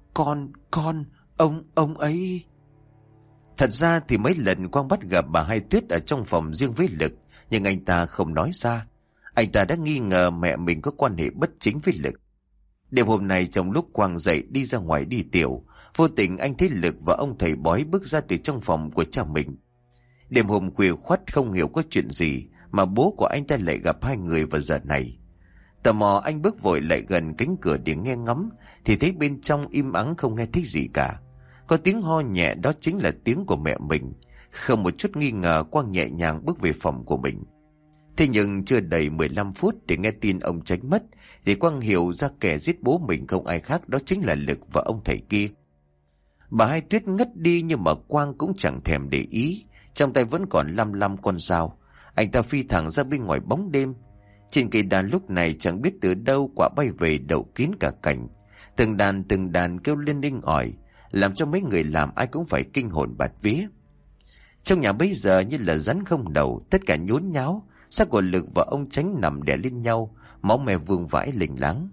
Con, ông ấy... Thật ra thì mấy lần Quang bắt gặp bà Hai Tuyết ở trong phòng riêng với Lực, nhưng anh ta không nói ra. Anh ta đã nghi ngờ mẹ mình có quan hệ bất chính với Lực. Đêm hôm nay trong lúc Quang dậy đi ra ngoài đi tiểu, vô tình anh thấy Lực và ông thầy bói bước ra từ trong phòng của cha mình. Đêm hôm khuya khoắt không hiểu có chuyện gì mà bố của anh ta lại gặp hai người vào giờ này. Tò mò anh bước vội lại gần cánh cửa để nghe ngắm, thì thấy bên trong im ắng không nghe thấy gì cả. Có tiếng ho nhẹ, đó chính là tiếng của mẹ mình. Không một chút nghi ngờ, Quang nhẹ nhàng bước về phòng của mình. Thế nhưng chưa đầy 15 phút để nghe tin ông Tránh mất, thì Quang hiểu ra kẻ giết bố mình không ai khác, đó chính là Lực và ông thầy kia. Bà Hai Tuyết ngất đi nhưng mà Quang cũng chẳng thèm để ý. Trong tay vẫn còn lăm con dao. Anh ta phi thẳng ra bên ngoài bóng đêm. Trên cây đàn lúc này chẳng biết từ đâu quả bay về đậu kín cả cành. Từng đàn kêu lên inh ỏi, làm cho mấy người làm ai cũng phải kinh hồn bạt vía. Trong nhà bây giờ như là rắn không đầu, tất cả nhốn nháo. Xác của Lực và ông Tránh nằm đè lên nhau, máu me vương vãi lình láng.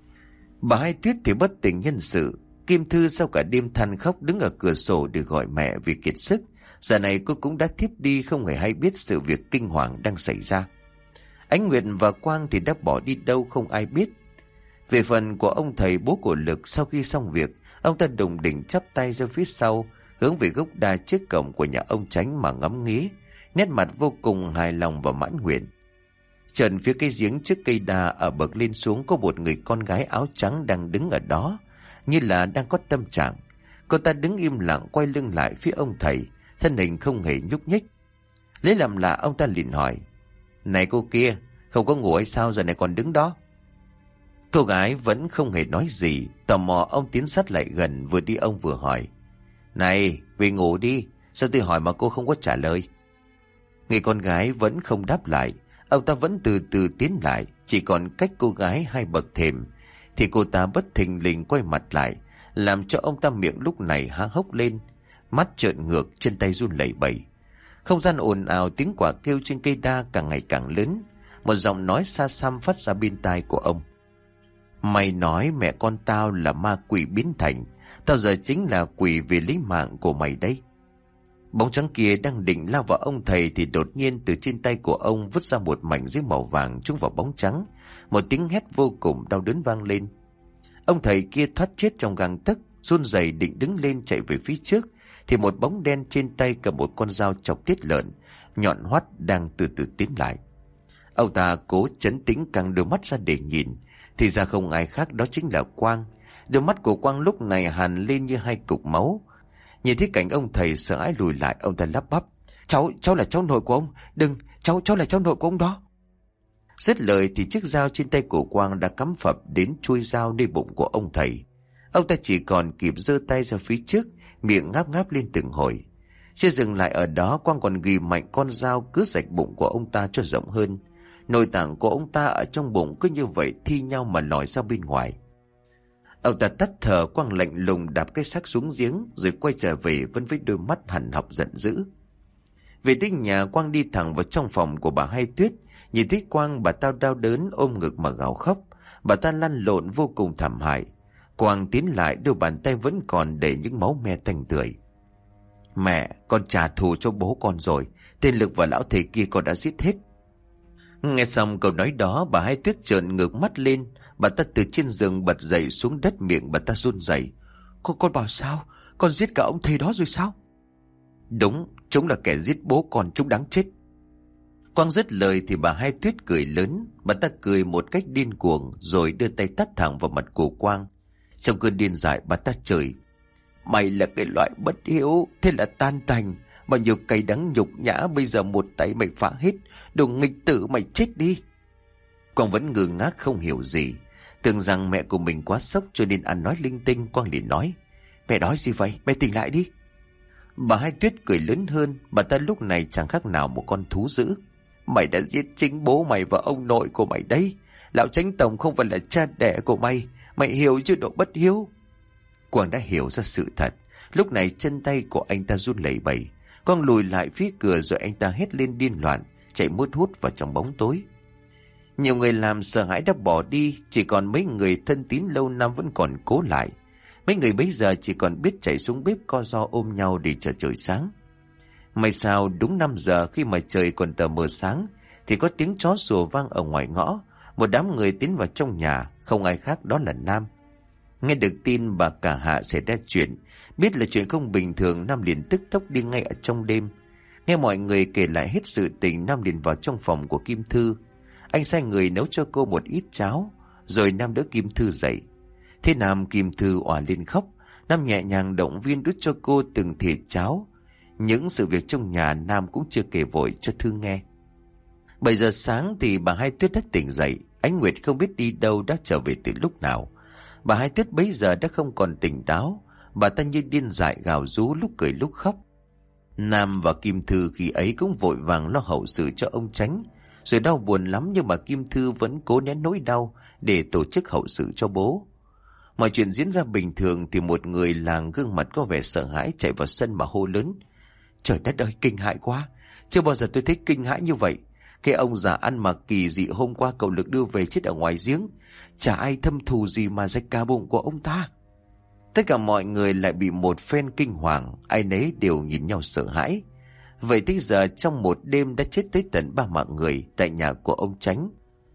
Bà Hai Tuyết thì bất tỉnh nhân sự. Kim Thư sau cả đêm than khóc đứng ở cửa sổ để gọi mẹ vì kiệt sức. Giờ này cô cũng đã thiếp đi, không hề hay biết sự việc kinh hoàng đang xảy ra. Ánh Nguyệt và Quang thì đã bỏ đi đâu không ai biết. Về phần của ông thầy bố của Lực, sau khi xong việc, ông ta đùng đỉnh chắp tay ra phía sau, hướng về gốc đa trước cổng của nhà ông Tránh mà ngắm nghía, nét mặt vô cùng hài lòng và mãn nguyện. Chợt phía cây giếng trước cây đa ở bậc lên xuống có một người con gái áo trắng đang đứng ở đó, như là đang có tâm trạng. Cô ta đứng im lặng quay lưng lại phía ông thầy, thân hình không hề nhúc nhích. Lấy làm lạ, ông ta liền hỏi: "Này cô kia, không có ngủ hay sao giờ này còn đứng đó?" Cô gái vẫn không hề nói gì. Tò mò ông tiến sát lại gần, vừa đi ông vừa hỏi: "Này, về ngủ đi, sao tôi hỏi mà cô không có trả lời?" Người con gái vẫn không đáp lại. Ông ta vẫn từ từ tiến lại, chỉ còn cách cô gái 2 bậc thềm, thì cô ta bất thình lình quay mặt lại, làm cho ông ta miệng lúc này há hốc lên, mắt trợn ngược, chân tay run lẩy bẩy. Không gian ồn ào, tiếng quả kêu trên cây đa càng ngày càng lớn. Một giọng nói xa xăm phát ra bên tai của ông: "Mày nói mẹ con tao là ma quỷ biến thành, tao giờ chính là quỷ về lấy mạng của mày đây." Bóng trắng kia đang định lao vào ông thầy thì đột nhiên từ trên tay của ông vứt ra một mảnh giấy màu vàng trúng vào bóng trắng. Một tiếng hét vô cùng đau đớn vang lên. Ông thầy kia thoát chết trong gang tấc, run rẩy định đứng lên chạy về phía trước, thì một bóng đen trên tay cầm một con dao chọc tiết lợn nhọn hoắt đang từ từ tiến lại. Ông ta cố trấn tĩnh căng đôi mắt ra để nhìn, thì ra không ai khác, đó chính là Quang. Đôi mắt của Quang lúc này hằn lên như 2 cục máu. Nhìn thấy cảnh ông thầy sợ hãi lùi lại, ông ta lắp bắp: Cháu là cháu nội của ông. Đừng, cháu là cháu nội của ông đó." Dứt lời thì chiếc dao trên tay của Quang đã cắm phập đến chui dao nơi bụng của ông thầy. Ông ta chỉ còn kịp giơ tay ra phía trước, miệng ngáp ngáp lên từng hồi. Chưa dừng lại ở đó, Quang còn ghì mạnh con dao cứa rạch bụng của ông ta cho rộng hơn. Nội tạng của ông ta ở trong bụng cứ như vậy thi nhau mà lòi ra bên ngoài. Ông ta tắt thở, Quang lạnh lùng đạp cái xác xuống giếng rồi quay trở về vẫn với đôi mắt hằn học giận dữ. Về đến nhà, Quang đi thẳng vào trong phòng của bà Hai Tuyết. Nhìn thấy Quang, bà ta đau đớn ôm ngực mà gào khóc. Bà ta lăn lộn vô cùng thảm hại. Quang tiến lại, đôi bàn tay vẫn còn đầy những máu me tanh tưởi. "Mẹ, con trả thù cho bố con rồi. Tên Lực và lão thầy kia con đã giết hết." Nghe xong câu nói đó, bà Hai Tuyết trợn ngược mắt lên. Bà ta từ trên giường bật dậy xuống đất, miệng bà ta run rẩy. Con bảo sao? Con giết cả ông thầy đó rồi sao?" "Đúng, chúng là kẻ giết bố con, chúng đáng chết." Quang dứt lời thì bà Hai Tuyết cười lớn. Bà ta cười một cách điên cuồng rồi đưa tay tát thẳng vào mặt của Quang. Trong cơn điên dại, bà ta chửi: "Mày là cái loại bất hiếu, thế là tan tành. Bao nhiêu cay đắng nhục nhã bây giờ một tay mày phá hết. Đồ nghịch tử, mày chết đi." Quang vẫn ngơ ngác không hiểu gì. Tưởng rằng mẹ của mình quá sốc cho nên ăn nói linh tinh. Quang liền nói: "Mẹ đói gì vậy? Mẹ tỉnh lại đi." Bà Hai Tuyết cười lớn hơn. Bà ta lúc này chẳng khác nào một con thú dữ. "Mày đã giết chính bố mày và ông nội của mày đấy. Lão Chánh Tổng không phải là cha đẻ của mày. Mày hiểu chứ, đồ bất hiếu." Quang đã hiểu ra sự thật. Lúc này chân tay của anh ta run lẩy bẩy. Quang lùi lại phía cửa rồi anh ta hét lên điên loạn, chạy mút hút vào trong bóng tối. Nhiều người làm sợ hãi đã bỏ đi, chỉ còn mấy người thân tín lâu năm vẫn còn cố lại. Mấy người bấy giờ chỉ còn biết chạy xuống bếp co ro ôm nhau để chờ trời sáng. May sao đúng 5 giờ khi mà trời còn tờ mờ sáng thì có tiếng chó sủa vang ở ngoài ngõ. Một đám người tiến vào trong nhà, không ai khác đó là Nam. Nghe được tin bà cả Hạ xảy ra chuyện, biết là chuyện không bình thường, Nam liền tức tốc đi ngay ở trong đêm. Nghe mọi người kể lại hết sự tình, Nam liền vào trong phòng của Kim Thư. Anh sai người nấu cho cô một ít cháo, rồi Nam đỡ Kim Thư dậy. Thế Nam Kim Thư òa lên khóc. Nam nhẹ nhàng động viên đút cho cô từng thìa cháo. Những sự việc trong nhà Nam cũng chưa kể vội cho Thư nghe. 7 giờ sáng thì bà Hai Tuyết đã tỉnh dậy. Ánh Nguyệt không biết đi đâu đã trở về từ lúc nào. Bà Hai Tuyết bấy giờ đã không còn tỉnh táo. Bà ta như điên dại gào rú, lúc cười lúc khóc. Nam và Kim Thư khi ấy cũng vội vàng lo hậu sự cho ông Chánh. Rồi đau buồn lắm nhưng mà Kim Thư vẫn cố nén nỗi đau để tổ chức hậu sự cho bố. Mọi chuyện diễn ra bình thường thì một người làng gương mặt có vẻ sợ hãi chạy vào sân mà hô lớn: Trời đất ơi, kinh hãi quá! Chưa bao giờ tôi thấy kinh hãi như vậy. Cái ông già ăn mặc kỳ dị hôm qua cậu Lực đưa về chết ở ngoài giếng. Chả ai thâm thù gì mà rách cả bụng của ông ta. Tất cả mọi người lại bị một phen kinh hoàng, ai nấy đều nhìn nhau sợ hãi. Vậy tới giờ trong một đêm đã chết tới tận 3 mạng người tại nhà của ông Chánh.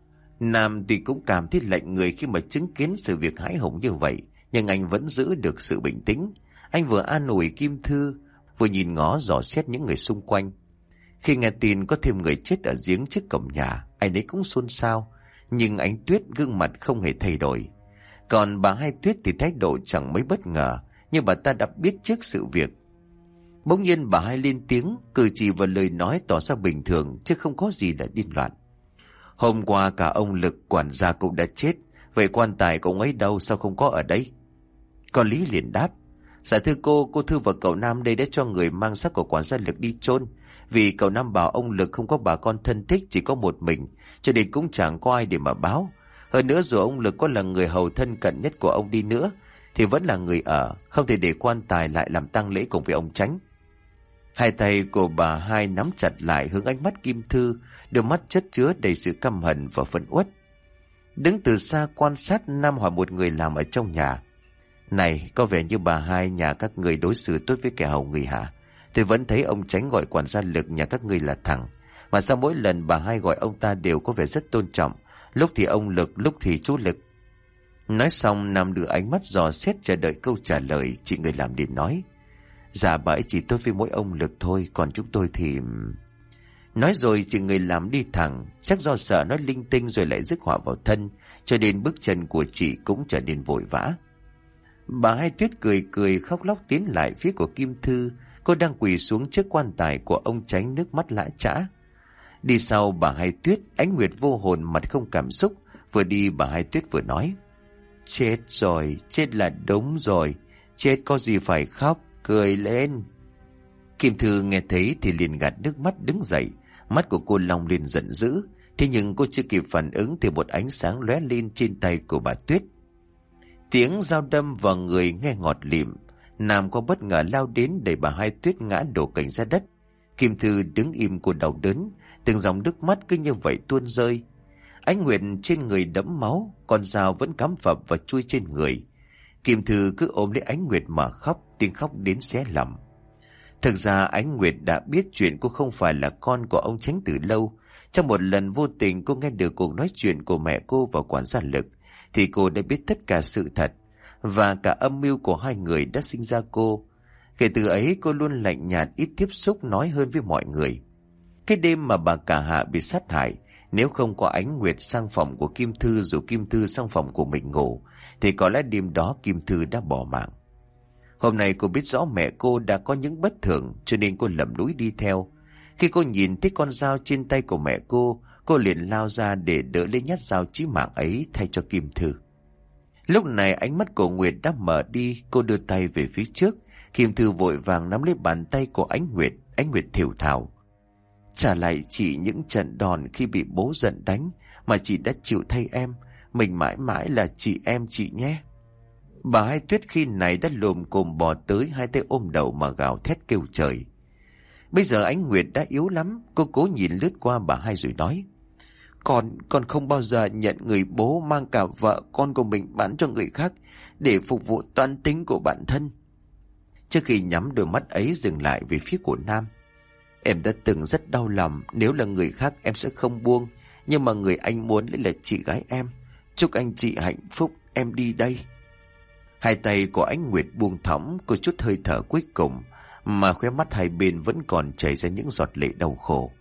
Nam tuy cũng cảm thấy lạnh người khi mà chứng kiến sự việc hãi hùng như vậy, nhưng anh vẫn giữ được sự bình tĩnh. Anh vừa an ủi Kim Thư, vừa nhìn ngó dò xét những người xung quanh. Khi nghe tin có thêm người chết ở giếng trước cổng nhà, anh ấy cũng xôn xao, nhưng anh Tuyết gương mặt không hề thay đổi. Còn bà Hai Tuyết thì thái độ chẳng mấy bất ngờ, nhưng bà ta đã biết trước sự việc. Bỗng nhiên bà Hai lên tiếng, cử chỉ và lời nói tỏ ra bình thường chứ không có gì là điên loạn. Hôm qua cả ông Lực quản gia cũng đã chết, vậy quan tài của ông ấy đâu, sao không có ở đây? Con Lý liền đáp: Dạ thưa cô Thư và cậu Nam đây đã cho người mang xác của quản gia Lực đi chôn. Vì cậu Nam bảo ông Lực không có bà con thân thích, chỉ có một mình, cho nên cũng chẳng có ai để mà báo. Hơn nữa dù ông Lực có là người hầu thân cận nhất của ông đi nữa thì vẫn là người ở, không thể để quan tài lại làm tang lễ cùng với ông Chánh. Hai tay của bà Hai nắm chặt lại hướng ánh mắt Kim Thư, đôi mắt chất chứa đầy sự căm hận và phẫn uất. Đứng từ xa quan sát, Nam hỏi một người làm ở trong nhà: Này, có vẻ như bà Hai nhà các người đối xử tốt với kẻ hầu người hả? Tôi vẫn thấy ông Chánh gọi quản gia Lực nhà các người là thằng, mà sao mỗi lần bà Hai gọi ông ta đều có vẻ rất tôn trọng, lúc thì ông Lực, lúc thì chú Lực. Nói xong, Nam đưa ánh mắt dò xét chờ đợi câu trả lời. Chị người làm liền nói: Dạ bà ấy chỉ tốt với mỗi ông Lực thôi, còn chúng tôi thì... Nói rồi chị người làm đi thẳng, chắc do sợ nói linh tinh rồi lại rước họa vào thân, cho nên bước chân của chị cũng trở nên vội vã. Bà Hai Tuyết cười cười khóc lóc tiến lại phía của Kim Thư. Cô đang quỳ xuống trước quan tài của ông Chánh, nước mắt lã chã. Đi sau bà Hai Tuyết, Ánh Nguyệt vô hồn mặt không cảm xúc. Vừa đi bà Hai Tuyết vừa nói: Chết rồi, chết là đúng rồi, chết có gì phải khóc, cười lên. Kim Thư nghe thấy thì liền gạt nước mắt đứng dậy. Mắt của cô long lên giận dữ. Thế nhưng cô chưa kịp phản ứng thì một ánh sáng lóe lên trên tay của bà Tuyết. Tiếng dao đâm vào người nghe ngọt lịm. Nam có bất ngờ lao đến đẩy bà Hai Tuyết ngã đổ cành ra đất. Kim Thư đứng im, cô đau đớn, từng dòng nước mắt cứ như vậy tuôn rơi. Ánh Nguyệt trên người đẫm máu, con dao vẫn cắm phập và chui trên người. Kim Thư cứ ôm lấy Ánh Nguyệt mà khóc, tiếng khóc đến xé lòng. Thực ra Ánh Nguyệt đã biết chuyện cô không phải là con của ông Chánh từ lâu. Trong một lần vô tình cô nghe được cuộc nói chuyện của mẹ cô và quản gia Lực, thì cô đã biết tất cả sự thật và cả âm mưu của hai người đã sinh ra cô. Kể từ ấy cô luôn lạnh nhạt, ít tiếp xúc nói hơn với mọi người. Cái đêm mà bà cả Hạ bị sát hại, nếu không có Ánh Nguyệt sang phòng của Kim Thư rồi Kim Thư sang phòng của mình ngủ, thì có lẽ đêm đó Kim Thư đã bỏ mạng. Hôm nay cô biết rõ mẹ cô đã có những bất thường, cho nên cô lầm lũi đi theo. Khi cô nhìn thấy con dao trên tay của mẹ cô liền lao ra để đỡ lấy nhát dao chí mạng ấy thay cho Kim Thư. Lúc này ánh mắt của Nguyệt đã mở đi, cô đưa tay về phía trước. Kim Thư vội vàng nắm lấy bàn tay của Ánh Nguyệt. Ánh Nguyệt thều thào: Trả lại chị những trận đòn khi bị bố giận đánh mà chị đã chịu thay em. Mình mãi mãi là chị em chị nhé. Bà Hai Tuyết khi này đã lồm cồm bò tới, hai tay ôm đầu mà gào thét kêu trời. Bây giờ ánh Nguyệt đã yếu lắm. Cô cố nhìn lướt qua bà hai rồi nói: Con không bao giờ nhận người bố mang cả vợ con của mình bán cho người khác để phục vụ toan tính của bản thân. Trước khi nhắm đôi mắt ấy dừng lại về phía của Nam: Em đã từng rất đau lòng, nếu là người khác em sẽ không buông, nhưng mà người anh muốn lại là chị gái em. Chúc anh chị hạnh phúc, em đi đây. Hai tay của ánh Nguyệt buông thõng, cô chút hơi thở cuối cùng, mà khóe mắt hai bên vẫn còn chảy ra những giọt lệ đau khổ.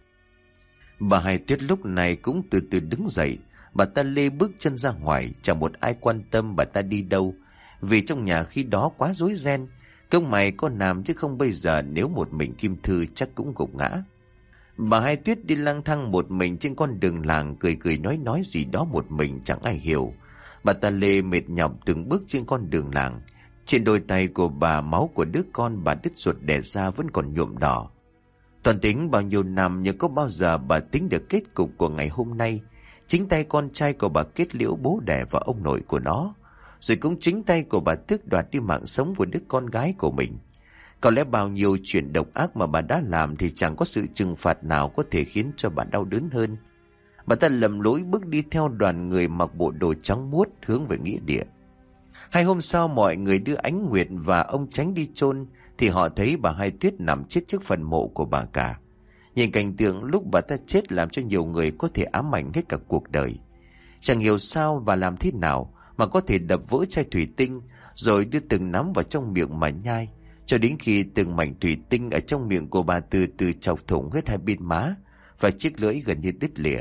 Bà Hai Tuyết lúc này cũng từ từ đứng dậy. Bà ta lê bước chân ra ngoài, chẳng một ai quan tâm bà ta đi đâu, vì trong nhà khi đó quá rối ren. Công mày có làm chứ không bây giờ nếu một mình Kim Thư chắc cũng gục ngã. Bà Hai Tuyết đi lang thang một mình trên con đường làng, cười cười nói gì đó một mình chẳng ai hiểu. Bà ta lê mệt nhọc từng bước trên con đường làng. Trên đôi tay của bà, máu của đứa con bà đứt ruột đẻ ra vẫn còn nhuộm đỏ. Toàn tính bao nhiêu năm nhưng có bao giờ bà tính được kết cục của ngày hôm nay. Chính tay con trai của bà kết liễu bố đẻ và ông nội của nó, rồi cũng chính tay của bà tước đoạt đi mạng sống của đứa con gái của mình. Có lẽ bao nhiêu chuyện độc ác mà bà đã làm thì chẳng có sự trừng phạt nào có thể khiến cho bà đau đớn hơn. Bà ta lầm lỗi bước đi theo đoàn người mặc bộ đồ trắng muốt hướng về nghĩa địa. 2 hôm sau, mọi người đưa ánh Nguyệt và ông Chánh đi chôn thì họ thấy bà Hai Tuyết nằm chết trước phần mộ của bà cả. Nhìn cảnh tượng lúc bà ta chết làm cho nhiều người có thể ám ảnh hết cả cuộc đời. Chẳng hiểu sao và làm thế nào mà có thể đập vỡ chai thủy tinh rồi đưa từng nắm vào trong miệng mà nhai, cho đến khi từng mảnh thủy tinh ở trong miệng của bà từ từ chọc thủng hết hai bên má và chiếc lưỡi gần như đứt lìa.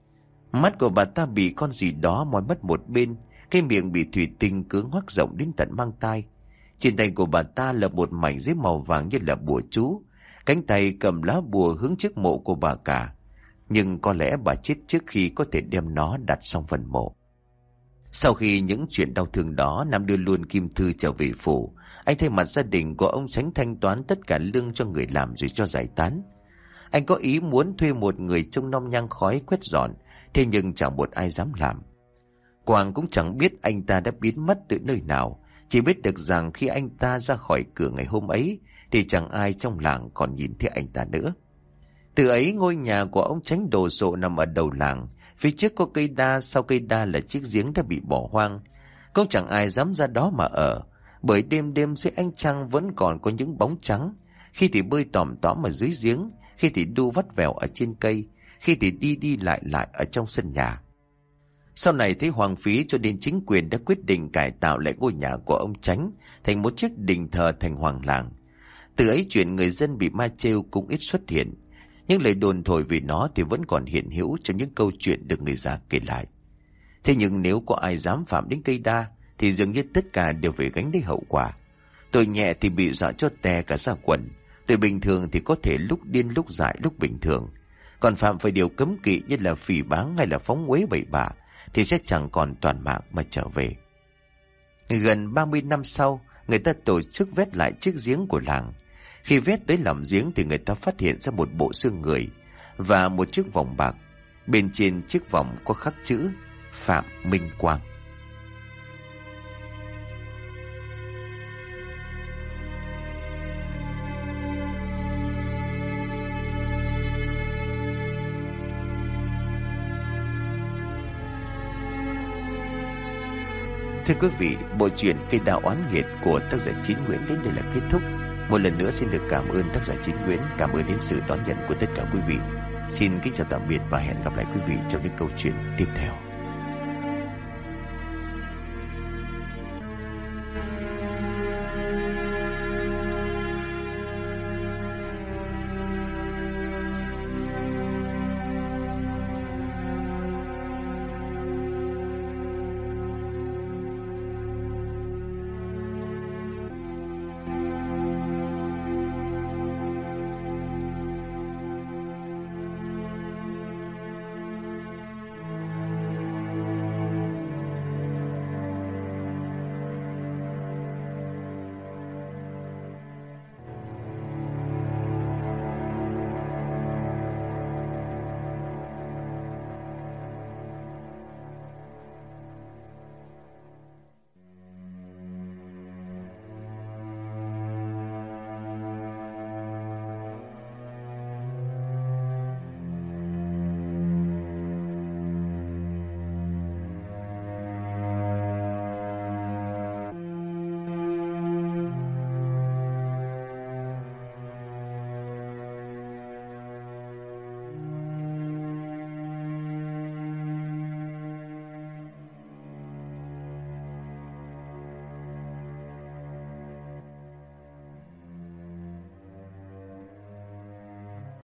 Mắt của bà ta bị con gì đó moi mất một bên, cái miệng bị thủy tinh cứng hoắc rộng đến tận mang tai. Trên tay của bà ta là một mảnh giấy màu vàng như là bùa chú. Cánh tay cầm lá bùa hướng trước mộ của bà cả, nhưng có lẽ bà chết trước khi có thể đem nó đặt xong phần mộ. Sau khi những chuyện đau thương đó, Nam đưa luôn Kim Thư trở về phủ. Anh thay mặt gia đình của ông Chánh thanh toán tất cả lương cho người làm rồi cho giải tán. Anh có ý muốn thuê một người trông nom nhang khói quét dọn, thế nhưng chẳng một ai dám làm. Quang cũng chẳng biết anh ta đã biến mất từ nơi nào, chỉ biết được rằng khi anh ta ra khỏi cửa ngày hôm ấy thì chẳng ai trong làng còn nhìn thấy anh ta nữa. Từ ấy ngôi nhà của ông Chánh đồ sộ nằm ở đầu làng. Phía trước có cây đa, sau cây đa là chiếc giếng đã bị bỏ hoang. Cũng chẳng ai dám ra đó mà ở, bởi đêm đêm dưới ánh trăng vẫn còn có những bóng trắng. Khi thì bơi tòm tõm ở dưới giếng, khi thì đu vắt vẻo ở trên cây, khi thì đi đi lại lại ở trong sân nhà. Sau này thấy hoang phí cho nên chính quyền đã quyết định cải tạo lại ngôi nhà của ông Chánh thành một chiếc đình thờ thành hoàng làng. Từ ấy chuyện người dân bị ma trêu cũng ít xuất hiện. Những lời đồn thổi về nó thì vẫn còn hiện hữu trong những câu chuyện được người già kể lại. Thế nhưng nếu có ai dám phạm đến cây đa thì dường như tất cả đều phải gánh lấy hậu quả. Tội nhẹ thì bị dọa cho tè cả ra quần. Tội bình thường thì có thể lúc điên lúc dại lúc bình thường. Còn phạm phải điều cấm kỵ như là phỉ báng hay là phóng uế bậy bạ thì sẽ chẳng còn toàn mạng mà trở về. Gần 30 năm sau, người ta tổ chức vét lại chiếc giếng của làng. Khi vét tới lòng giếng thì người ta phát hiện ra một bộ xương người và một chiếc vòng bạc. Bên trên chiếc vòng có khắc chữ Phạm Minh Quang. Thưa quý vị, bộ truyện Cây Đa Oán Nghiệt của tác giả Chín Nguyễn đến đây là kết thúc. Một lần nữa xin được cảm ơn tác giả Chín Nguyễn, cảm ơn đến sự đón nhận của tất cả quý vị. Xin kính chào tạm biệt và hẹn gặp lại quý vị trong những câu chuyện tiếp theo.